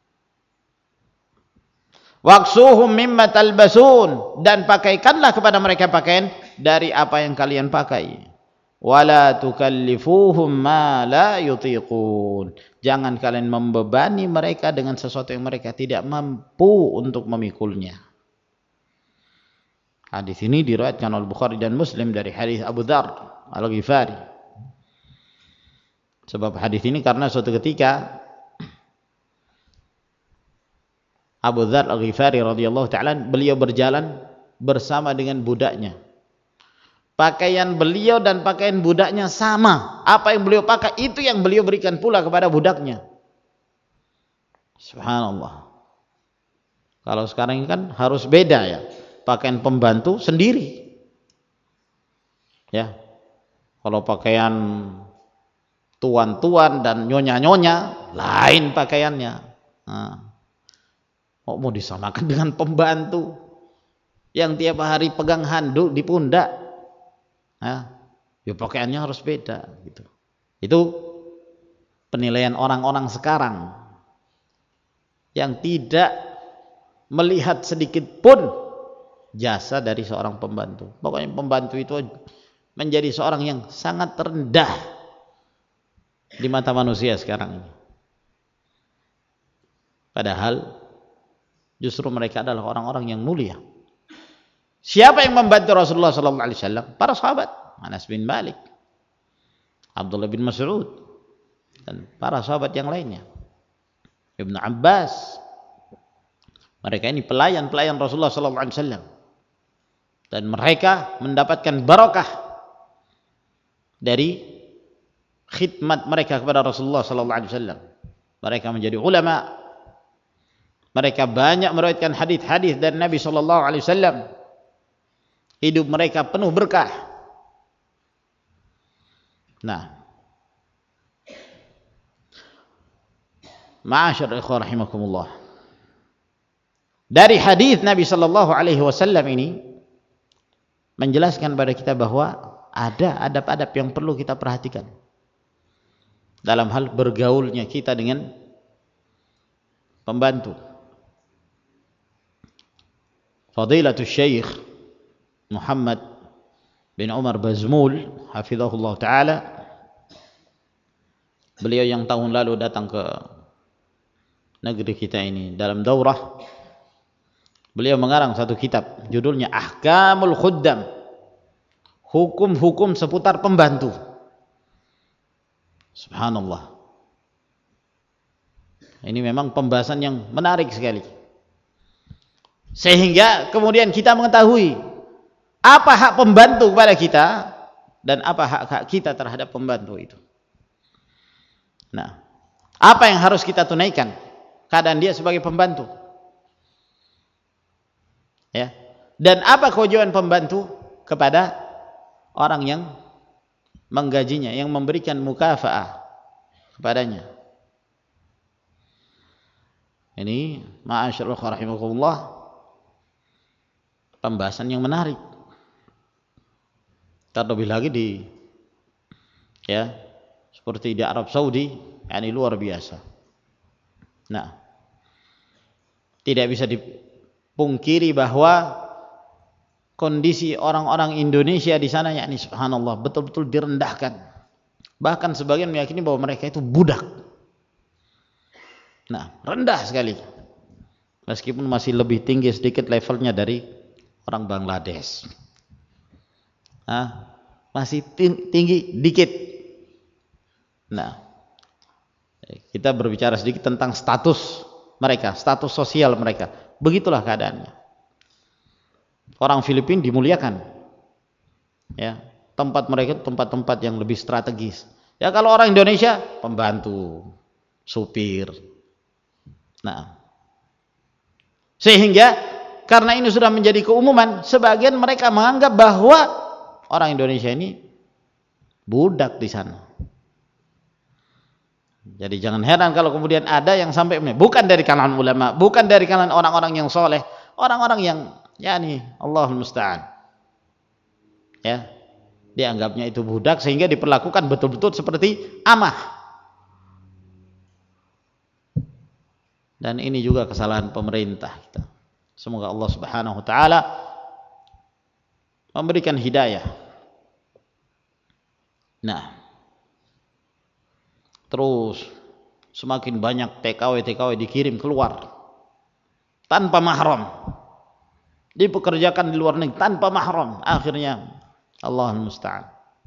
Waqsuhum mimma talbasun, dan pakaikanlah kepada mereka pakaian dari apa yang kalian pakai. Wala tukallifuhum ma la yutiqun, jangan kalian membebani mereka dengan sesuatu yang mereka tidak mampu untuk memikulnya. Hadis ini diriwayatkan oleh Bukhari dan Muslim dari hadis Abu Dzar Al-Ghifari. Sebab hadis ini karena suatu ketika Abu Dzar Al-Ghifari radhiyallahu ta'ala, beliau berjalan bersama dengan budaknya. Pakaian beliau dan pakaian budaknya sama. Apa yang beliau pakai itu yang beliau berikan pula kepada budaknya. Subhanallah. Kalau sekarang ini kan harus beda ya. Pakaian pembantu sendiri. Ya. Kalau pakaian tuan-tuan dan nyonya-nyonya lain pakaiannya. Nah. Oh, mau disamakan dengan pembantu yang tiap hari pegang handuk di pundak. Nah, ya pakaiannya harus beda gitu. Itu penilaian orang-orang sekarang yang tidak melihat sedikit pun jasa dari seorang pembantu. Pokoknya pembantu itu menjadi seorang yang sangat rendah di mata manusia sekarang ini. Padahal justru mereka adalah orang-orang yang mulia. Siapa yang membantu Rasulullah sallallahu alaihi wasallam? Para sahabat, Anas bin Malik, Abdullah bin Mas'ud, dan para sahabat yang lainnya, Ibnu Abbas, Mereka ini pelayan-pelayan Rasulullah sallallahu alaihi wasallam. Dan mereka mendapatkan barakah dari khidmat mereka kepada Rasulullah sallallahu alaihi wasallam. Mereka menjadi ulama. Mereka banyak meriwayatkan hadis-hadis dari Nabi sallallahu alaihi wasallam. Hidup mereka penuh berkah. Nah, ma'asyar ikhwan rahimakumullah. Dari hadis Nabi sallallahu alaihi wasallam ini menjelaskan pada kita bahwa ada adab-adab yang perlu kita perhatikan dalam hal bergaulnya kita dengan pembantu. Fadilatul Syekh Muhammad bin Umar Bazmul hafizahullah ta'ala, beliau yang tahun lalu datang ke negeri kita ini dalam daurah, beliau mengarang satu kitab judulnya Ahkamul Khuddam, hukum-hukum seputar pembantu. Subhanallah, ini memang pembahasan yang menarik sekali, sehingga kemudian kita mengetahui apa hak pembantu kepada kita dan apa hak-hak kita terhadap pembantu itu. Nah, apa yang harus kita tunaikan keadaan dia sebagai pembantu, ya, dan apa kewajiban pembantu kepada orang yang menggajinya, yang memberikan mukafaah kepadanya. Ini ma'asyarul rahimakumullah, pembahasan yang menarik. Terlebih lagi di ya seperti di Arab Saudi, yakni luar biasa. Nah, tidak bisa dipungkiri bahwa kondisi orang-orang Indonesia di sana, yakni subhanallah, betul-betul direndahkan. Bahkan sebagian meyakini bahwa mereka itu budak. Nah, rendah sekali. Meskipun masih lebih tinggi sedikit levelnya dari orang Bangladesh. Nah, masih tinggi dikit. Nah, kita berbicara sedikit tentang status mereka, status sosial mereka. Begitulah keadaannya. Orang Filipina dimuliakan, ya, tempat mereka tempat-tempat yang lebih strategis. Ya, kalau orang Indonesia pembantu, supir. Nah, sehingga karena ini sudah menjadi keumuman, sebagian mereka menganggap bahwa orang Indonesia ini budak di sana. Jadi jangan heran kalau kemudian ada yang sampai, bukan dari kalangan ulama, bukan dari kalangan orang-orang yang soleh, orang-orang yang yakni Allahul musta'an, ya, dianggapnya itu budak sehingga diperlakukan betul-betul seperti amah. Dan ini juga kesalahan pemerintah kita. Semoga Allah Subhanahu wa taala memberikan hidayah. Nah, terus semakin banyak T K W T K W dikirim keluar tanpa mahram, dipekerjakan di luar negeri tanpa mahram, akhirnya Allahul musta'an,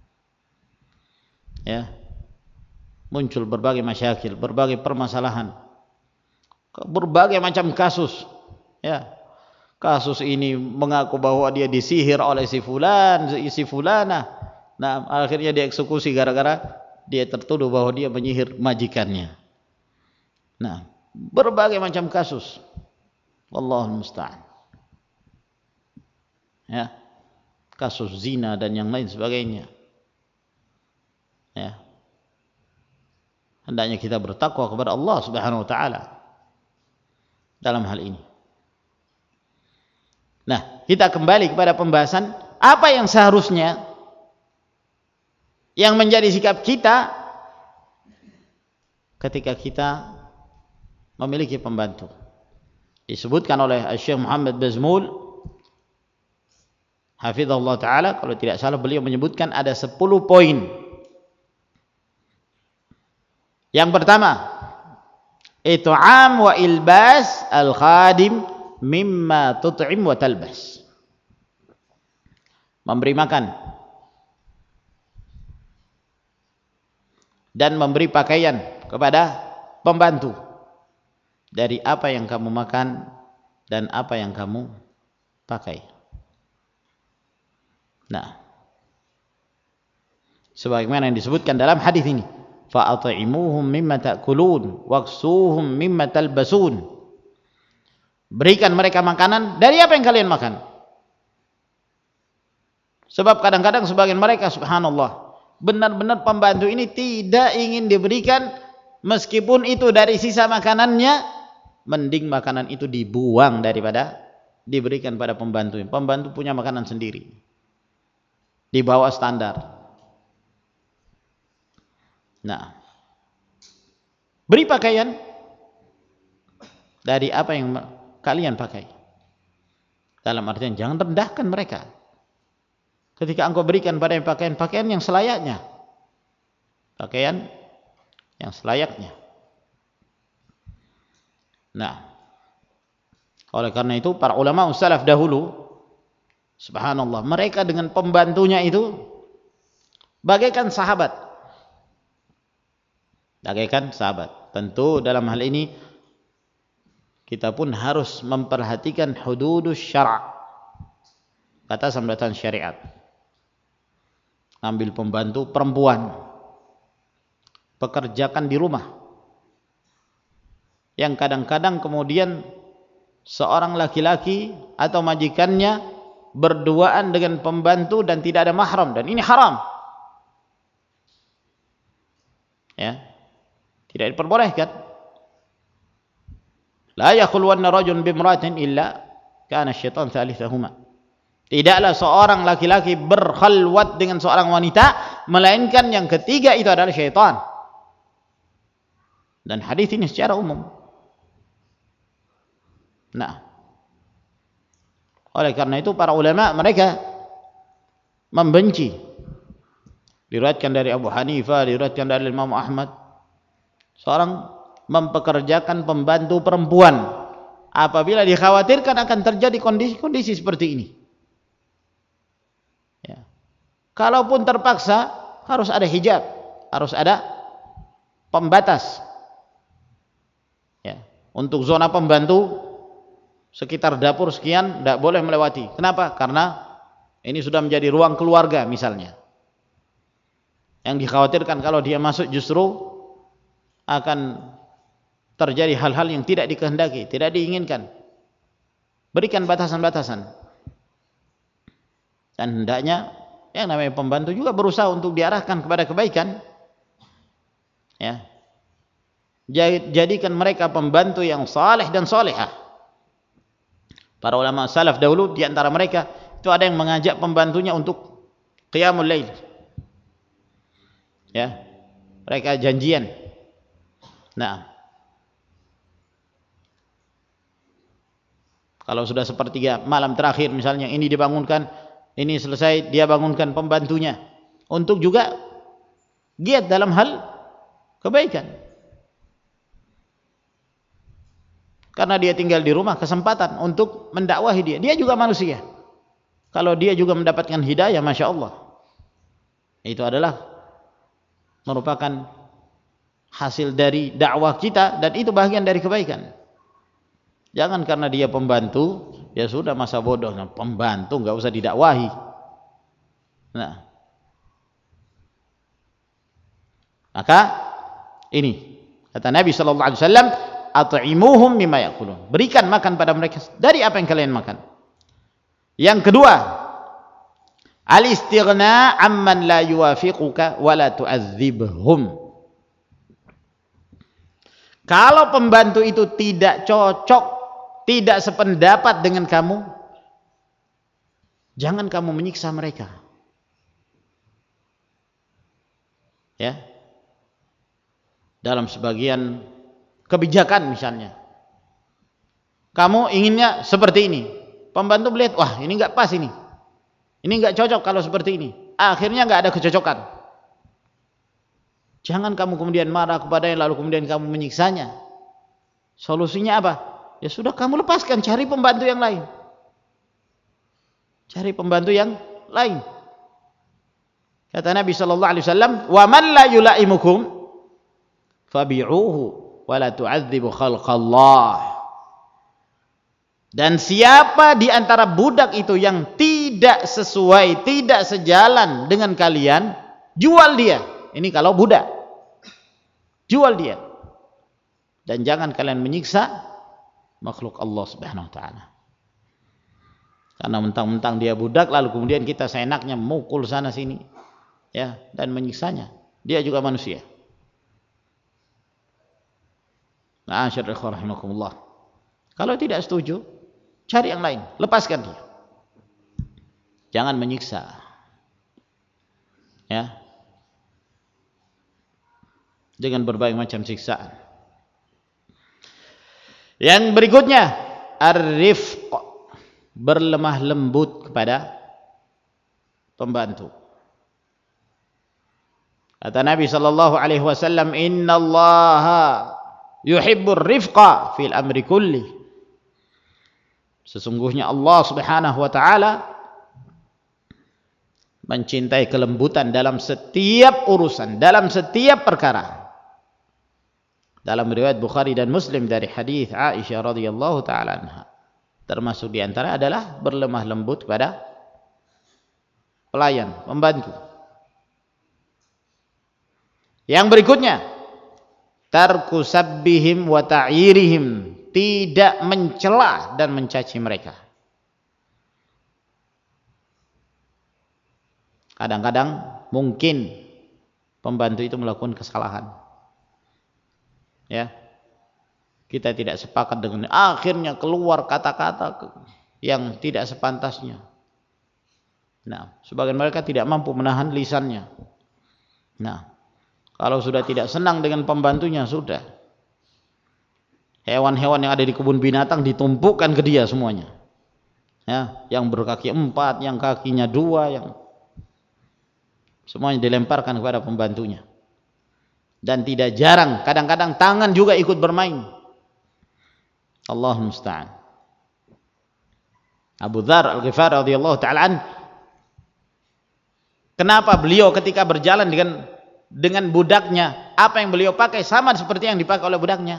ya, muncul berbagai masyakil, berbagai permasalahan, berbagai macam kasus, ya. Kasus ini mengaku bahwa dia disihir oleh si fulan, si fulana. Nah, akhirnya dieksekusi gara-gara dia tertuduh bahwa dia menyihir majikannya. Nah, berbagai macam kasus. Wallahul musta'an. Ya. Kasus zina dan yang lain sebagainya. Ya. Hendaknya kita bertakwa kepada Allah Subhanahu wa taala dalam hal ini. Nah, kita kembali kepada pembahasan apa yang seharusnya yang menjadi sikap kita ketika kita memiliki pembantu. Disebutkan oleh Syekh Muhammad Bazmul hafizahullah taala, kalau tidak salah beliau menyebutkan ada sepuluh poin. Yang pertama, it'am wa ilbas al-khadim mimma tut'im wa talbas. Memberi makan dan memberi pakaian kepada pembantu dari apa yang kamu makan dan apa yang kamu pakai. Nah, sebagaimana yang disebutkan dalam hadis ini, fa'at'imuhum mimma ta'kulun waqsuhum mimma talbasun. Berikan mereka makanan dari apa yang kalian makan. Sebab kadang-kadang sebagian mereka, subhanallah, benar-benar pembantu ini tidak ingin diberikan, meskipun itu dari sisa makanannya, mending makanan itu dibuang daripada diberikan pada pembantu. Pembantu punya makanan sendiri, di bawah standar. Nah, beri pakaian dari apa yang kalian pakai. Dalam artian jangan rendahkan mereka. Ketika engkau berikan pada pakaian-pakaian yang selayaknya. Pakaian yang selayaknya. Nah, oleh karena itu para ulama salaf dahulu, subhanallah, mereka dengan pembantunya itu bagaikan sahabat. Bagaikan sahabat. Tentu dalam hal ini kita pun harus memperhatikan hududus syara', batasan-batasan syariat. Ambil pembantu perempuan, pekerjakan di rumah, yang kadang-kadang kemudian seorang laki-laki atau majikannya berduaan dengan pembantu dan tidak ada mahram, dan ini haram. Ya, tidak diperbolehkan. La yakhulwanna rajulun bimra'atin illa kana syaitan thalithahuma. Tidaklah seorang laki-laki berkhalwat dengan seorang wanita, melainkan yang ketiga itu adalah syaitan. Dan hadis ini secara umum. Nah, oleh karena itu para ulama mereka membenci. Diriwayatkan dari Abu Hanifah, diriwayatkan dari Imam Ahmad, seorang mempekerjakan pembantu perempuan apabila dikhawatirkan akan terjadi kondisi-kondisi seperti ini. Ya. Kalaupun terpaksa, harus ada hijab, harus ada pembatas. Ya. Untuk zona pembantu sekitar dapur sekian tidak boleh melewati. Kenapa? Karena ini sudah menjadi ruang keluarga misalnya. Yang dikhawatirkan kalau dia masuk justru akan terjadi hal-hal yang tidak dikehendaki, tidak diinginkan. Berikan batasan-batasan. Dan hendaknya yang namanya pembantu juga berusaha untuk diarahkan kepada kebaikan. Ya. Jadikan mereka pembantu yang saleh dan salihah. Para ulama salaf dahulu di antara mereka itu ada yang mengajak pembantunya untuk qiyamul lail. Ya. Mereka janjian. Nah, kalau sudah sepertiga malam terakhir misalnya, ini dibangunkan, ini selesai, dia bangunkan pembantunya untuk juga giat dalam hal kebaikan. Karena dia tinggal di rumah, kesempatan untuk mendakwahi dia. Dia juga manusia. Kalau dia juga mendapatkan hidayah, masya Allah, itu adalah merupakan hasil dari dakwah kita, dan itu bagian dari kebaikan. Jangan karena dia pembantu, ya sudah masa bodoh. Nah, pembantu nggak usah didakwahi. Nah, maka ini kata Nabi Shallallahu Alaihi Wasallam, at'imuhum mimma ya'kulun. Berikan makan pada mereka dari apa yang kalian makan. Yang kedua, al-istighna amman la yuwafiquka wa la tu'adzibhum. Kalau pembantu itu tidak cocok, tidak sependapat dengan kamu, jangan kamu menyiksa mereka. Ya. Dalam sebagian kebijakan misalnya, kamu inginnya seperti ini, pembantu melihat, wah ini enggak pas, ini ini enggak cocok kalau seperti ini, akhirnya enggak ada kecocokan. Jangan kamu kemudian marah kepadanya lalu kemudian kamu menyiksanya. Solusinya apa? Ya sudah, kamu lepaskan, cari pembantu yang lain. Cari pembantu yang lain. Kata Nabi sallallahu alaihi wasallam, "Wa man la yulaimukum fabi'uhu wa la tu'adzibu khalqallah." Dan siapa di antara budak itu yang tidak sesuai, tidak sejalan dengan kalian, jual dia. Ini kalau budak. Jual dia. Dan jangan kalian menyiksa makhluk Allah Subhanahu wa taala. Karena mentang-mentang dia budak lalu kemudian kita seenaknya mukul sana sini, ya, dan menyiksanya. Dia juga manusia. Ma'asyiral ikhwah rahimakumullah. Kalau tidak setuju, cari yang lain, lepaskan dia. Jangan menyiksa. Ya. Dengan berbagai macam siksaan. Yang berikutnya, ar-rifq, berlemah lembut kepada pembantu. Kata Nabi sallallahu alaihi wasallam, "Innallaha yuhibbur rifqa fil amri kulli." Sesungguhnya Allah Subhanahu wa taala mencintai kelembutan dalam setiap urusan, dalam setiap perkara. Dalam riwayat Bukhari dan Muslim dari hadis Aisyah radhiyallahu taala anha, termasuk di antara adalah berlemah lembut kepada pelayan, pembantu. Yang berikutnya, tarku sabbihim wa ta'yirihim, tidak mencela dan mencaci mereka. Kadang-kadang mungkin pembantu itu melakukan kesalahan. Ya. Kita tidak sepakat dengan, akhirnya keluar kata-kata yang tidak sepantasnya. Nah, sebagian mereka tidak mampu menahan lisannya. Nah, kalau sudah tidak senang dengan pembantunya, sudah. Hewan-hewan yang ada di kebun binatang ditumpukkan ke dia semuanya. Ya, yang berkaki empat, yang kakinya dua, yang semuanya dilemparkan kepada pembantunya. Dan tidak jarang, kadang-kadang tangan juga ikut bermain. Allahul musta'an. Abu Dzar Al-Ghifari radhiyallahu ta'ala an, kenapa beliau ketika berjalan dengan dengan budaknya, apa yang beliau pakai sama seperti yang dipakai oleh budaknya?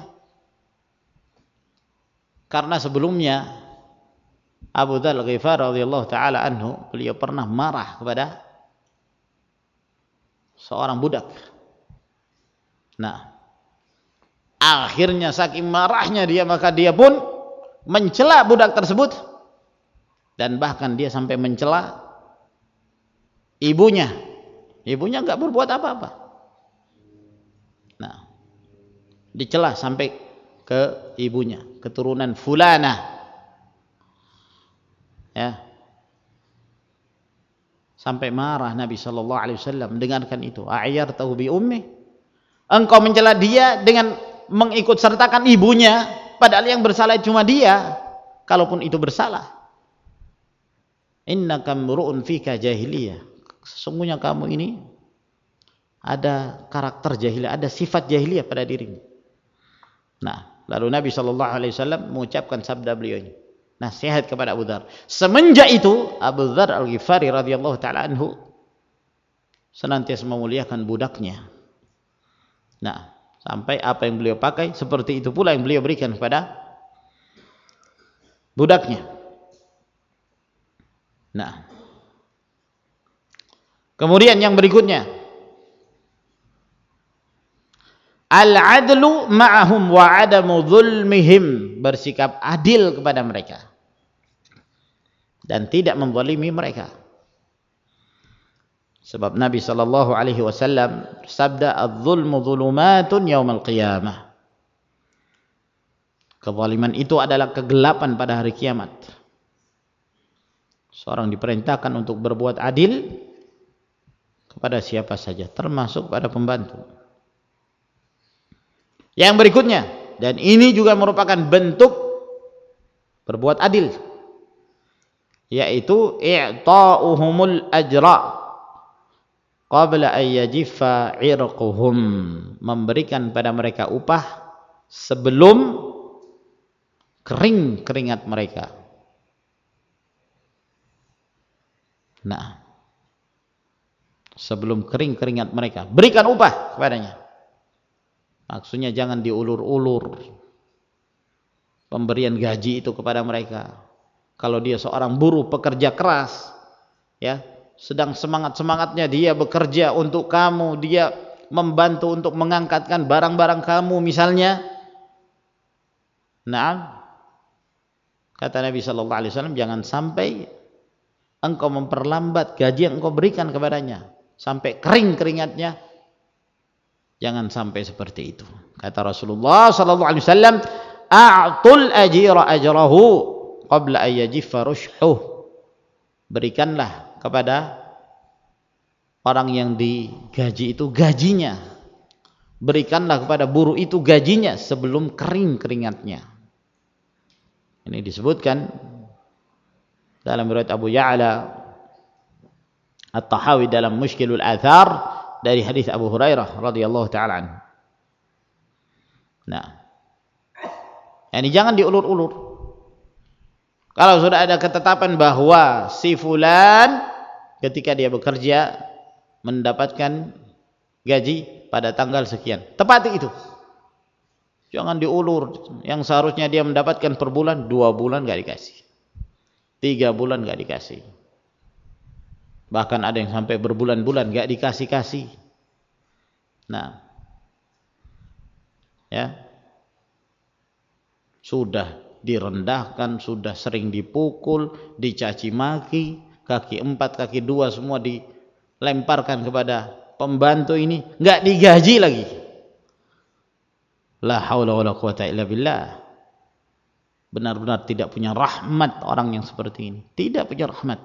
Karena sebelumnya Abu Dzar Al-Ghifari radhiyallahu ta'ala anhu, beliau pernah marah kepada seorang budak. Nah, akhirnya saking marahnya dia, maka dia pun mencela budak tersebut, dan bahkan dia sampai mencela ibunya. Ibunya enggak berbuat apa-apa. Nah, dicela sampai ke ibunya, keturunan fulana. Ya. Sampai marah Nabi sallallahu alaihi wasallam mendengarkan itu. A'yartahu bi ummi? Engkau mencela dia dengan mengikut sertakan ibunya, padahal yang bersalah cuma dia, kalaupun itu bersalah. Innaka mru'un fika jahiliyah. Sesungguhnya kamu ini ada karakter jahiliyah, ada sifat jahiliyah pada dirimu. Nah, lalu Nabi sallallahu alaihi wasallam mengucapkan sabda beliau ini, nasihat kepada Abu Dzar. Semenjak itu Abu Dzar Al-Ghifari radhiyallahu taala anhu senantiasa memuliakan budaknya. Nah, sampai apa yang beliau pakai seperti itu pula yang beliau berikan kepada budaknya. Nah, kemudian yang berikutnya, al-adlu ma'ahum wa 'adamu dzulmihim, bersikap adil kepada mereka dan tidak menzalimi mereka. Sebab Nabi sallallahu alaihi wasallam sabda, "Adz-dzulmu dzulumatun yaumal qiyamah." Kezaliman itu adalah kegelapan pada hari kiamat. Seorang diperintahkan untuk berbuat adil kepada siapa saja, termasuk pada pembantu. Yang berikutnya, dan ini juga merupakan bentuk berbuat adil, yaitu i'ta'uhumul ajra qabla an yajiffa 'irquhum, memberikan pada mereka upah sebelum kering keringat mereka. Nah, sebelum kering keringat mereka, berikan upah kepadanya. Maksudnya jangan diulur-ulur. pemberian gaji itu kepada mereka. Kalau dia seorang buruh pekerja keras, ya, sedang semangat-semangatnya dia bekerja untuk kamu, dia membantu untuk mengangkatkan barang-barang kamu misalnya. Nah, kata Nabi sallallahu alaihi wasallam, jangan sampai engkau memperlambat gaji yang engkau berikan kepadanya sampai kering keringatnya. Jangan sampai seperti itu. Kata Rasulullah sallallahu alaihi wasallam, a'tul ajira ajrahu qabla an yajiffa rushhuh. Berikanlah kepada orang yang digaji itu gajinya. Berikanlah kepada buruh itu gajinya sebelum kering keringatnya. Ini disebutkan dalam riwayat Abu Ya'la At-Tahawi dalam Mushkilul Athar dari hadis Abu Hurairah radhiyallahu taala anhu. Nah, ini jangan diulur-ulur. Kalau sudah ada ketetapan bahwa si fulan ketika dia bekerja mendapatkan gaji pada tanggal sekian, tepati itu. Jangan diulur. Yang seharusnya dia mendapatkan per bulan, dua bulan gak dikasih, tiga bulan gak dikasih, bahkan ada yang sampai berbulan-bulan gak dikasih-kasih. Nah, ya, sudah direndahkan, sudah sering dipukul, dicaci maki, kaki empat, kaki dua semua dilemparkan kepada pembantu ini, nggak digaji lagi. La haula wala quwata illa billah. Benar-benar tidak punya rahmat orang yang seperti ini, tidak punya rahmat.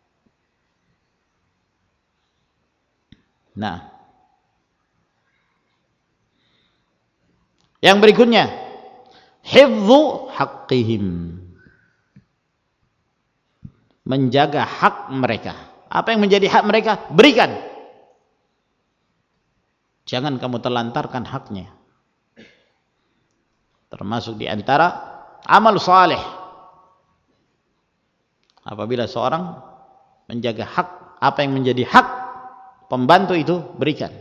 Nah, yang berikutnya, hifdzu haqqihim, menjaga hak mereka. Apa yang menjadi hak mereka, berikan. Jangan kamu telantarkan haknya. Termasuk di antara amal saleh. Apabila seorang menjaga hak, apa yang menjadi hak pembantu itu, berikan.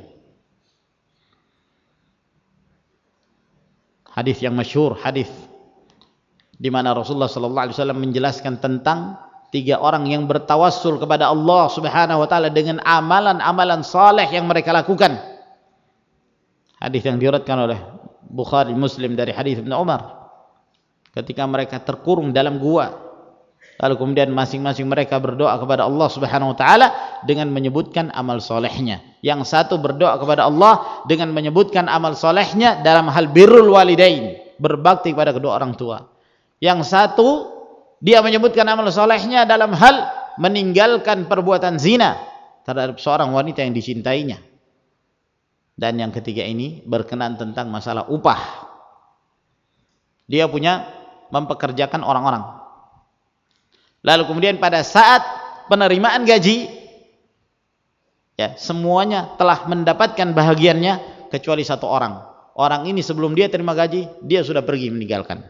Hadis yang masyhur, hadis di mana Rasulullah sallallahu alaihi wasallam menjelaskan tentang tiga orang yang bertawassul kepada Allah Subhanahu wa taala dengan amalan-amalan saleh yang mereka lakukan. Hadis yang diriwayatkan oleh Bukhari Muslim dari hadis Ibnu Umar, ketika mereka terkurung dalam gua, lalu kemudian masing-masing mereka berdoa kepada Allah Subhanahu wa taala dengan menyebutkan amal solehnya. Yang satu berdoa kepada Allah dengan menyebutkan amal solehnya dalam hal birrul walidain, berbakti kepada kedua orang tua. Yang satu dia menyebutkan amal solehnya dalam hal meninggalkan perbuatan zina terhadap seorang wanita yang dicintainya. Dan yang ketiga ini berkenaan tentang masalah upah. Dia punya mempekerjakan orang-orang. Lalu kemudian pada saat penerimaan gaji, ya, semuanya telah mendapatkan bahagiannya kecuali satu orang. Orang ini sebelum dia terima gaji, dia sudah pergi meninggalkan.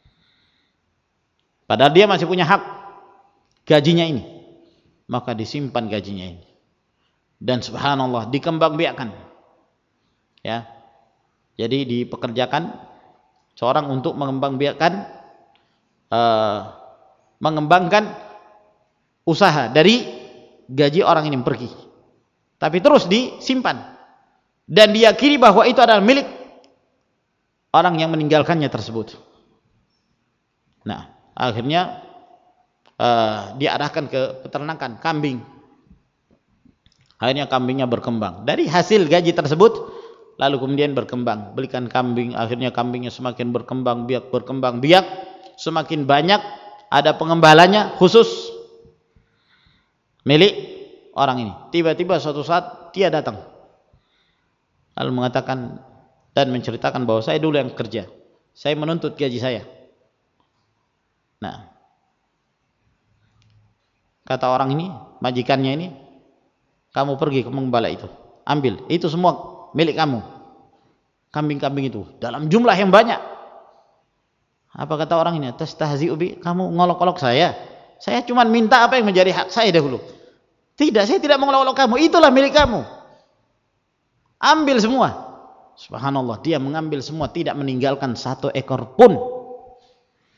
Padahal dia masih punya hak gajinya ini. Maka disimpan gajinya ini. Dan subhanallah, dikembangbiakkan. Ya, jadi dipekerjakan seorang untuk mengembangbiakkan, uh, mengembangkan usaha dari gaji orang ini pergi, tapi terus disimpan dan diyakini bahwa itu adalah milik orang yang meninggalkannya tersebut. Nah, akhirnya uh, diarahkan ke peternakan kambing. Akhirnya kambingnya berkembang dari hasil gaji tersebut. Lalu kemudian berkembang, belikan kambing, akhirnya kambingnya semakin berkembang biak, berkembang biak, semakin banyak, ada pengembalanya khusus milik orang ini. Tiba-tiba suatu saat dia datang, lalu mengatakan dan menceritakan bahwa saya dulu yang kerja, saya menuntut gaji saya. Nah, kata orang ini, majikannya ini, kamu pergi ke pengembala itu, ambil, itu semua milik kamu, kambing-kambing itu dalam jumlah yang banyak. Apa kata orang ini? Tastahzi'u bi, kamu ngolok-olok saya. Saya cuma minta apa yang menjadi hak saya dahulu. Tidak, saya tidak mengolok-olok kamu, itulah milik kamu. Ambil semua. Subhanallah, dia mengambil semua, tidak meninggalkan satu ekor pun.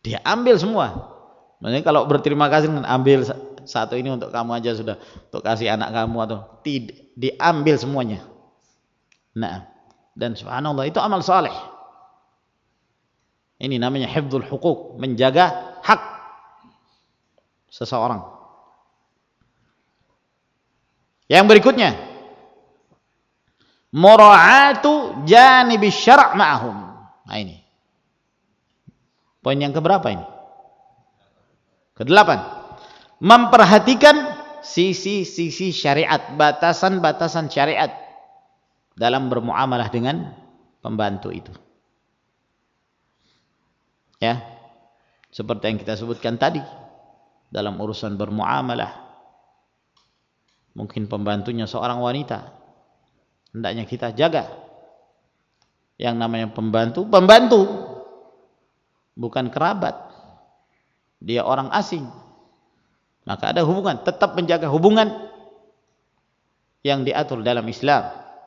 Dia ambil semua. Maksudnya kalau berterima kasih, ambil satu ini untuk kamu aja sudah, untuk kasih anak kamu atau tidak, diambil semuanya. Nah, dan subhanallah itu amal saleh. Ini namanya hifdzul huquq, menjaga hak seseorang. Yang berikutnya, mura'atu janibis syara' ma'ahum. Nah ini. Poin yang keberapa ini? Kedelapan. Memperhatikan sisi-sisi syariat, batasan-batasan syariat dalam bermuamalah dengan pembantu itu. Ya. Seperti yang kita sebutkan tadi dalam urusan bermuamalah. Mungkin pembantunya seorang wanita. Hendaknya kita jaga. Yang namanya pembantu, pembantu. Bukan kerabat. Dia orang asing. Maka ada hubungan, tetap menjaga hubungan yang diatur dalam Islam.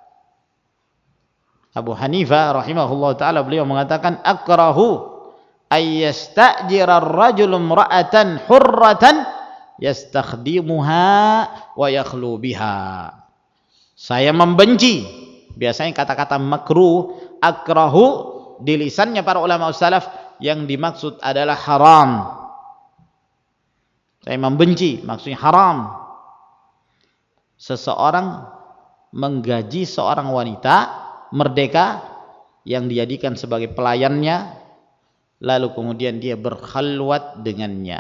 Abu Hanifah rahimahullah ta'ala beliau mengatakan, akrahu ayyastajira ar-rajulu imra'atan hurratan yastakhdimuha wa yakhlu biha. Saya membenci, biasanya kata-kata makruh, akrahu di lisannya para ulama salaf yang dimaksud adalah haram. Saya membenci, maksudnya haram. Seseorang menggaji seorang wanita merdeka yang dijadikan sebagai pelayannya, lalu kemudian dia berkhalwat dengannya.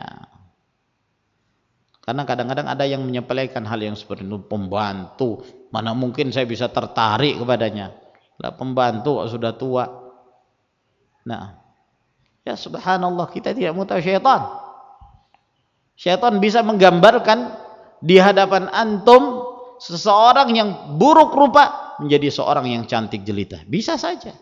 Karena kadang-kadang ada yang menyepelekan hal yang seperti itu. Pembantu, mana mungkin saya bisa tertarik kepadanya. Lah pembantu sudah tua. Nah, ya subhanallah, kita tidak mau tahu syaitan. Syaitan bisa menggambarkan di hadapan antum seseorang yang buruk rupa menjadi seorang yang cantik jelita. Bisa saja.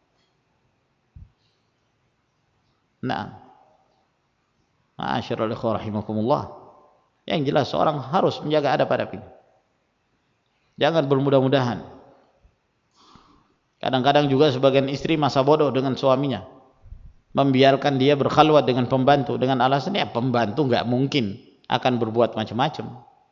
Nah, ma'asyiral ikhwah rahimakumullah. Yang jelas seorang harus menjaga adab-adab ini. Jangan bermudah-mudahan. Kadang-kadang juga sebagian istri masa bodoh dengan suaminya, membiarkan dia berkhalwat dengan pembantu dengan alasan ya pembantu nggak mungkin akan berbuat macam-macam.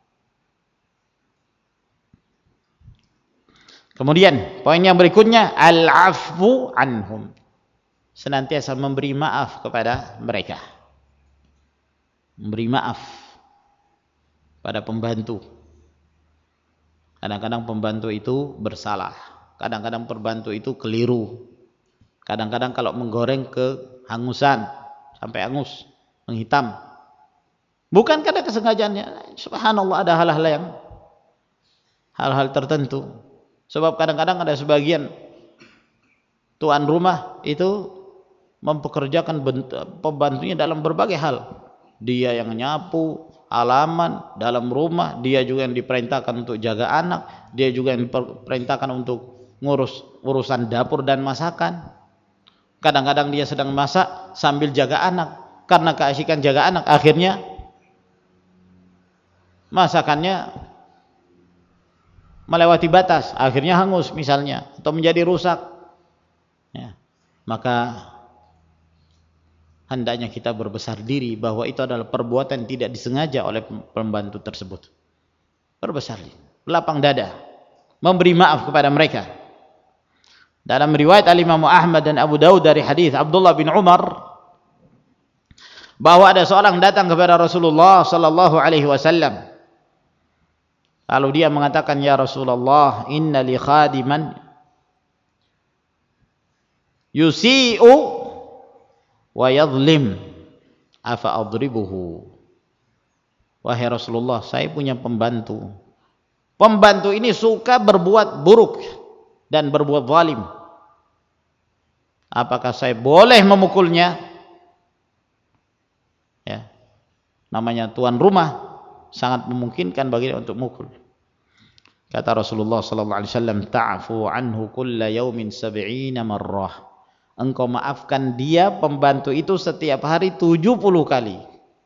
Kemudian poin yang berikutnya, al-afwu anhum. Senantiasa memberi maaf kepada mereka. Memberi maaf pada pembantu. Kadang-kadang pembantu itu bersalah. Kadang-kadang pembantu itu keliru. Kadang-kadang kalau menggoreng kehangusan sampai hangus, menghitam. Bukan karena kesengajaannya. Subhanallah, ada hal-hal yang hal-hal tertentu. Sebab kadang-kadang ada sebagian tuan rumah itu mempekerjakan pembantunya dalam berbagai hal. Dia yang nyapu halaman dalam rumah, dia juga yang diperintahkan untuk jaga anak, dia juga yang diperintahkan untuk ngurus urusan dapur dan masakan. Kadang-kadang dia sedang masak sambil jaga anak. Karena keasikan jaga anak, akhirnya masakannya melewati batas, akhirnya hangus misalnya, atau menjadi rusak. Ya. Maka hendaknya kita berbesar diri bahwa itu adalah perbuatan tidak disengaja oleh pembantu tersebut. Berbesar diri, lapang dada, memberi maaf kepada mereka. Dalam riwayat Al-Imam Ahmad dan Abu Daud dari hadis Abdullah bin Umar, bahwa ada seorang datang kepada Rasulullah sallallahu alaihi wasallam. Lalu dia mengatakan, ya Rasulullah, inna li khadiman yusi'u wa yadhlim, afa adribuhu. Wahai Rasulullah, saya punya pembantu. Pembantu ini suka berbuat buruk dan berbuat zalim. Apakah saya boleh memukulnya? Ya. Namanya tuan rumah, sangat memungkinkan bagi dia untuk mukul. Kata Rasulullah sallallahu alaihi wasallam, ta'fu anhu kulla yaumin sab'ina marrah. Engkau maafkan dia, pembantu itu, setiap hari tujuh puluh kali.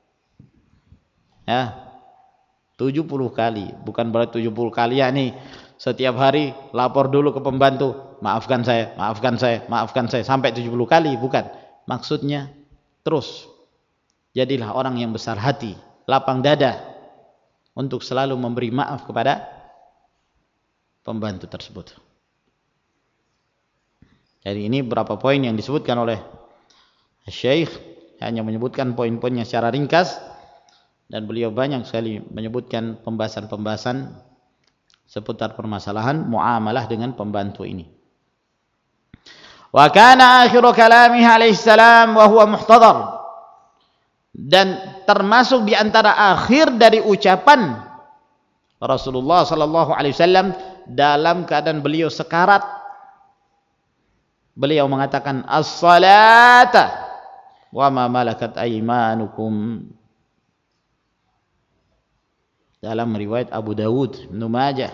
Ya. tujuh puluh kali, bukan berarti tujuh puluh kali ya nih. Setiap hari lapor dulu ke pembantu, maafkan saya, maafkan saya, maafkan saya sampai tujuh puluh kali, bukan. Maksudnya terus jadilah orang yang besar hati, lapang dada untuk selalu memberi maaf kepada pembantu tersebut. Jadi ini beberapa poin yang disebutkan oleh Syekh, hanya menyebutkan poin-poinnya secara ringkas, dan beliau banyak sekali menyebutkan pembahasan-pembahasan seputar permasalahan muamalah dengan pembantu ini. Wa kana akhiru kalamihi alaihi salam wa huwa muhtadar, dan termasuk di antara akhir dari ucapan Rasulullah sallallahu alaihi wasallam dalam keadaan beliau sekarat, beliau mengatakan as-salata wa ma malakat aymanukum. Dalam riwayat Abu Dawud, Ibnu Majah,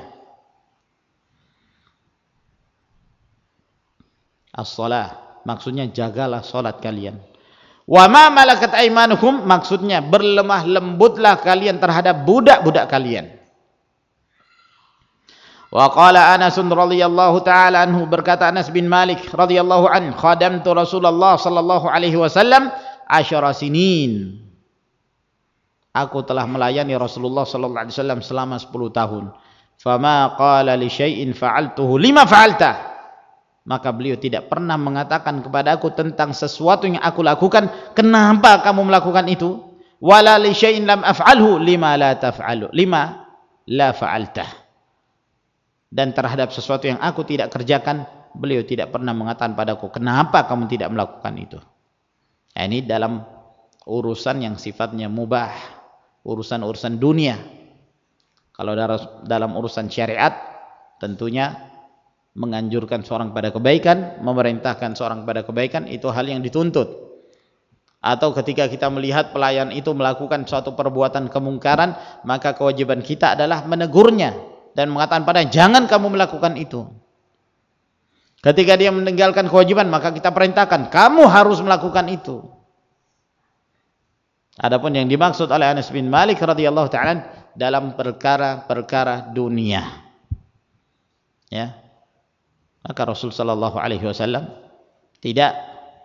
as-salah maksudnya jagalah salat kalian. Wa ma malakat aymanukum maksudnya berlemah lembutlah kalian terhadap budak-budak kalian. Wa qala Anas radhiyallahu taala anhu, berkata Anas bin Malik radhiyallahu an, khadamtu Rasulullah sallallahu alaihi wasallam asyara sinin. Aku telah melayani Rasulullah sallallahu alaihi wasallam selama sepuluh tahun. Fama qala li syai'in fa'altuhu lima fa'alta. Maka beliau tidak pernah mengatakan kepada aku tentang sesuatu yang aku lakukan, kenapa kamu melakukan itu? Wala li syai'in lam af'alhu lima la taf'alu. Lima la fa'alta. Dan terhadap sesuatu yang aku tidak kerjakan, beliau tidak pernah mengatakan padaku, kenapa kamu tidak melakukan itu? Nah, ini dalam urusan yang sifatnya mubah, urusan-urusan dunia. Kalau dalam urusan syariat, tentunya menganjurkan seorang pada kebaikan, memerintahkan seorang pada kebaikan, itu hal yang dituntut. Atau ketika kita melihat pelayan itu melakukan suatu perbuatan kemungkaran, maka kewajiban kita adalah menegurnya dan mengatakan padanya, jangan kamu melakukan itu. Ketika dia meninggalkan kewajiban, maka kita perintahkan, kamu harus melakukan itu. Adapun yang dimaksud oleh Anas bin Malik radhiyallahu ta'ala dalam perkara-perkara dunia, ya, maka Rasul sallallahu alaihi wasallam tidak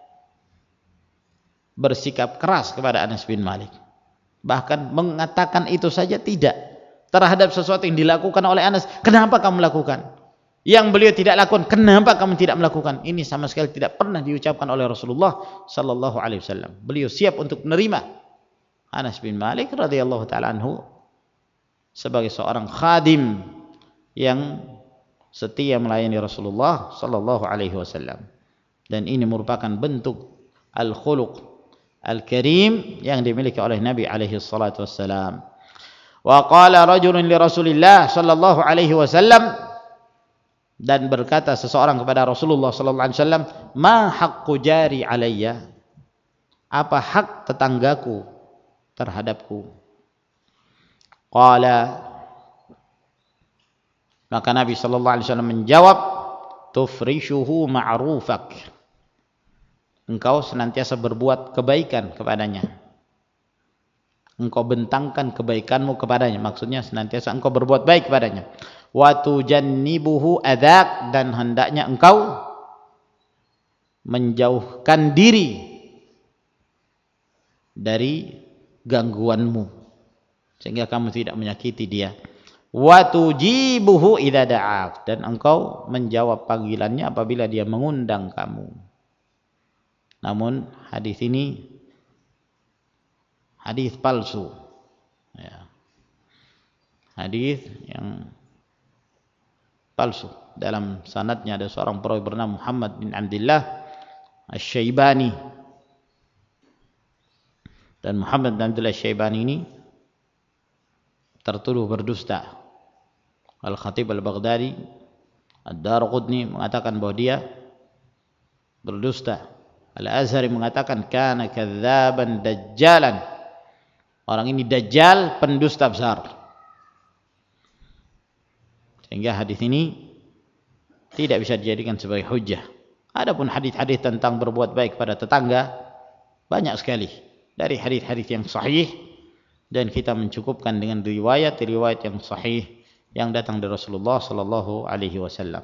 bersikap keras kepada Anas bin Malik, bahkan mengatakan itu saja tidak terhadap sesuatu yang dilakukan oleh Anas. Kenapa kamu lakukan? Yang beliau tidak lakukan, kenapa kamu tidak melakukan? Ini sama sekali tidak pernah diucapkan oleh Rasulullah sallallahu alaihi wasallam. Beliau siap untuk menerima Anas bin Malik radhiyallahu ta'ala anhu sebagai seorang khadim yang setia melayani Rasulullah sallallahu alaihi wasallam. Dan ini merupakan bentuk al-khuluq al-karim yang dimiliki oleh Nabi alaihi salatu wassalam. Wa qala rajulun li Rasulillah sallallahu alaihi wasallam, dan berkata seseorang kepada Rasulullah sallallahu alaihi wasallam, ma haqqu jari alayya, apa hak tetanggaku terhadapku? Qala, maka Nabi sallallahu alaihi wasallam menjawab, tufrishuhu ma'rufak, engkau senantiasa berbuat kebaikan kepadanya, engkau bentangkan kebaikanmu kepadanya, maksudnya senantiasa engkau berbuat baik kepadanya. Wa tujannibuhu adak, dan hendaknya engkau menjauhkan diri dari gangguanmu sehingga kamu tidak menyakiti dia. Wa tujibuhu idza da'ak, dan engkau menjawab panggilannya apabila dia mengundang kamu. Namun hadis ini hadis palsu, ya. Hadis yang palsu. Dalam sanadnya ada seorang perawi bernama Muhammad bin Abdullah Asy-Syaibani, dan Muhammad bin Abdullah Asy-Syaibani ini tertuduh berdusta. Al-Khatib Al-Baghdadi, Ad-Darqutni mengatakan bahwa dia berdusta. Al-Azhari mengatakan kana kadzaban dajjalan, orang ini dajjal, pendusta besar. Sehingga hadis ini tidak bisa dijadikan sebagai hujjah. Adapun hadis-hadis tentang berbuat baik pada tetangga banyak sekali dari hadis-hadis yang sahih, dan kita mencukupkan dengan riwayat-riwayat yang sahih yang datang dari Rasulullah sallallahu alaihi wasallam.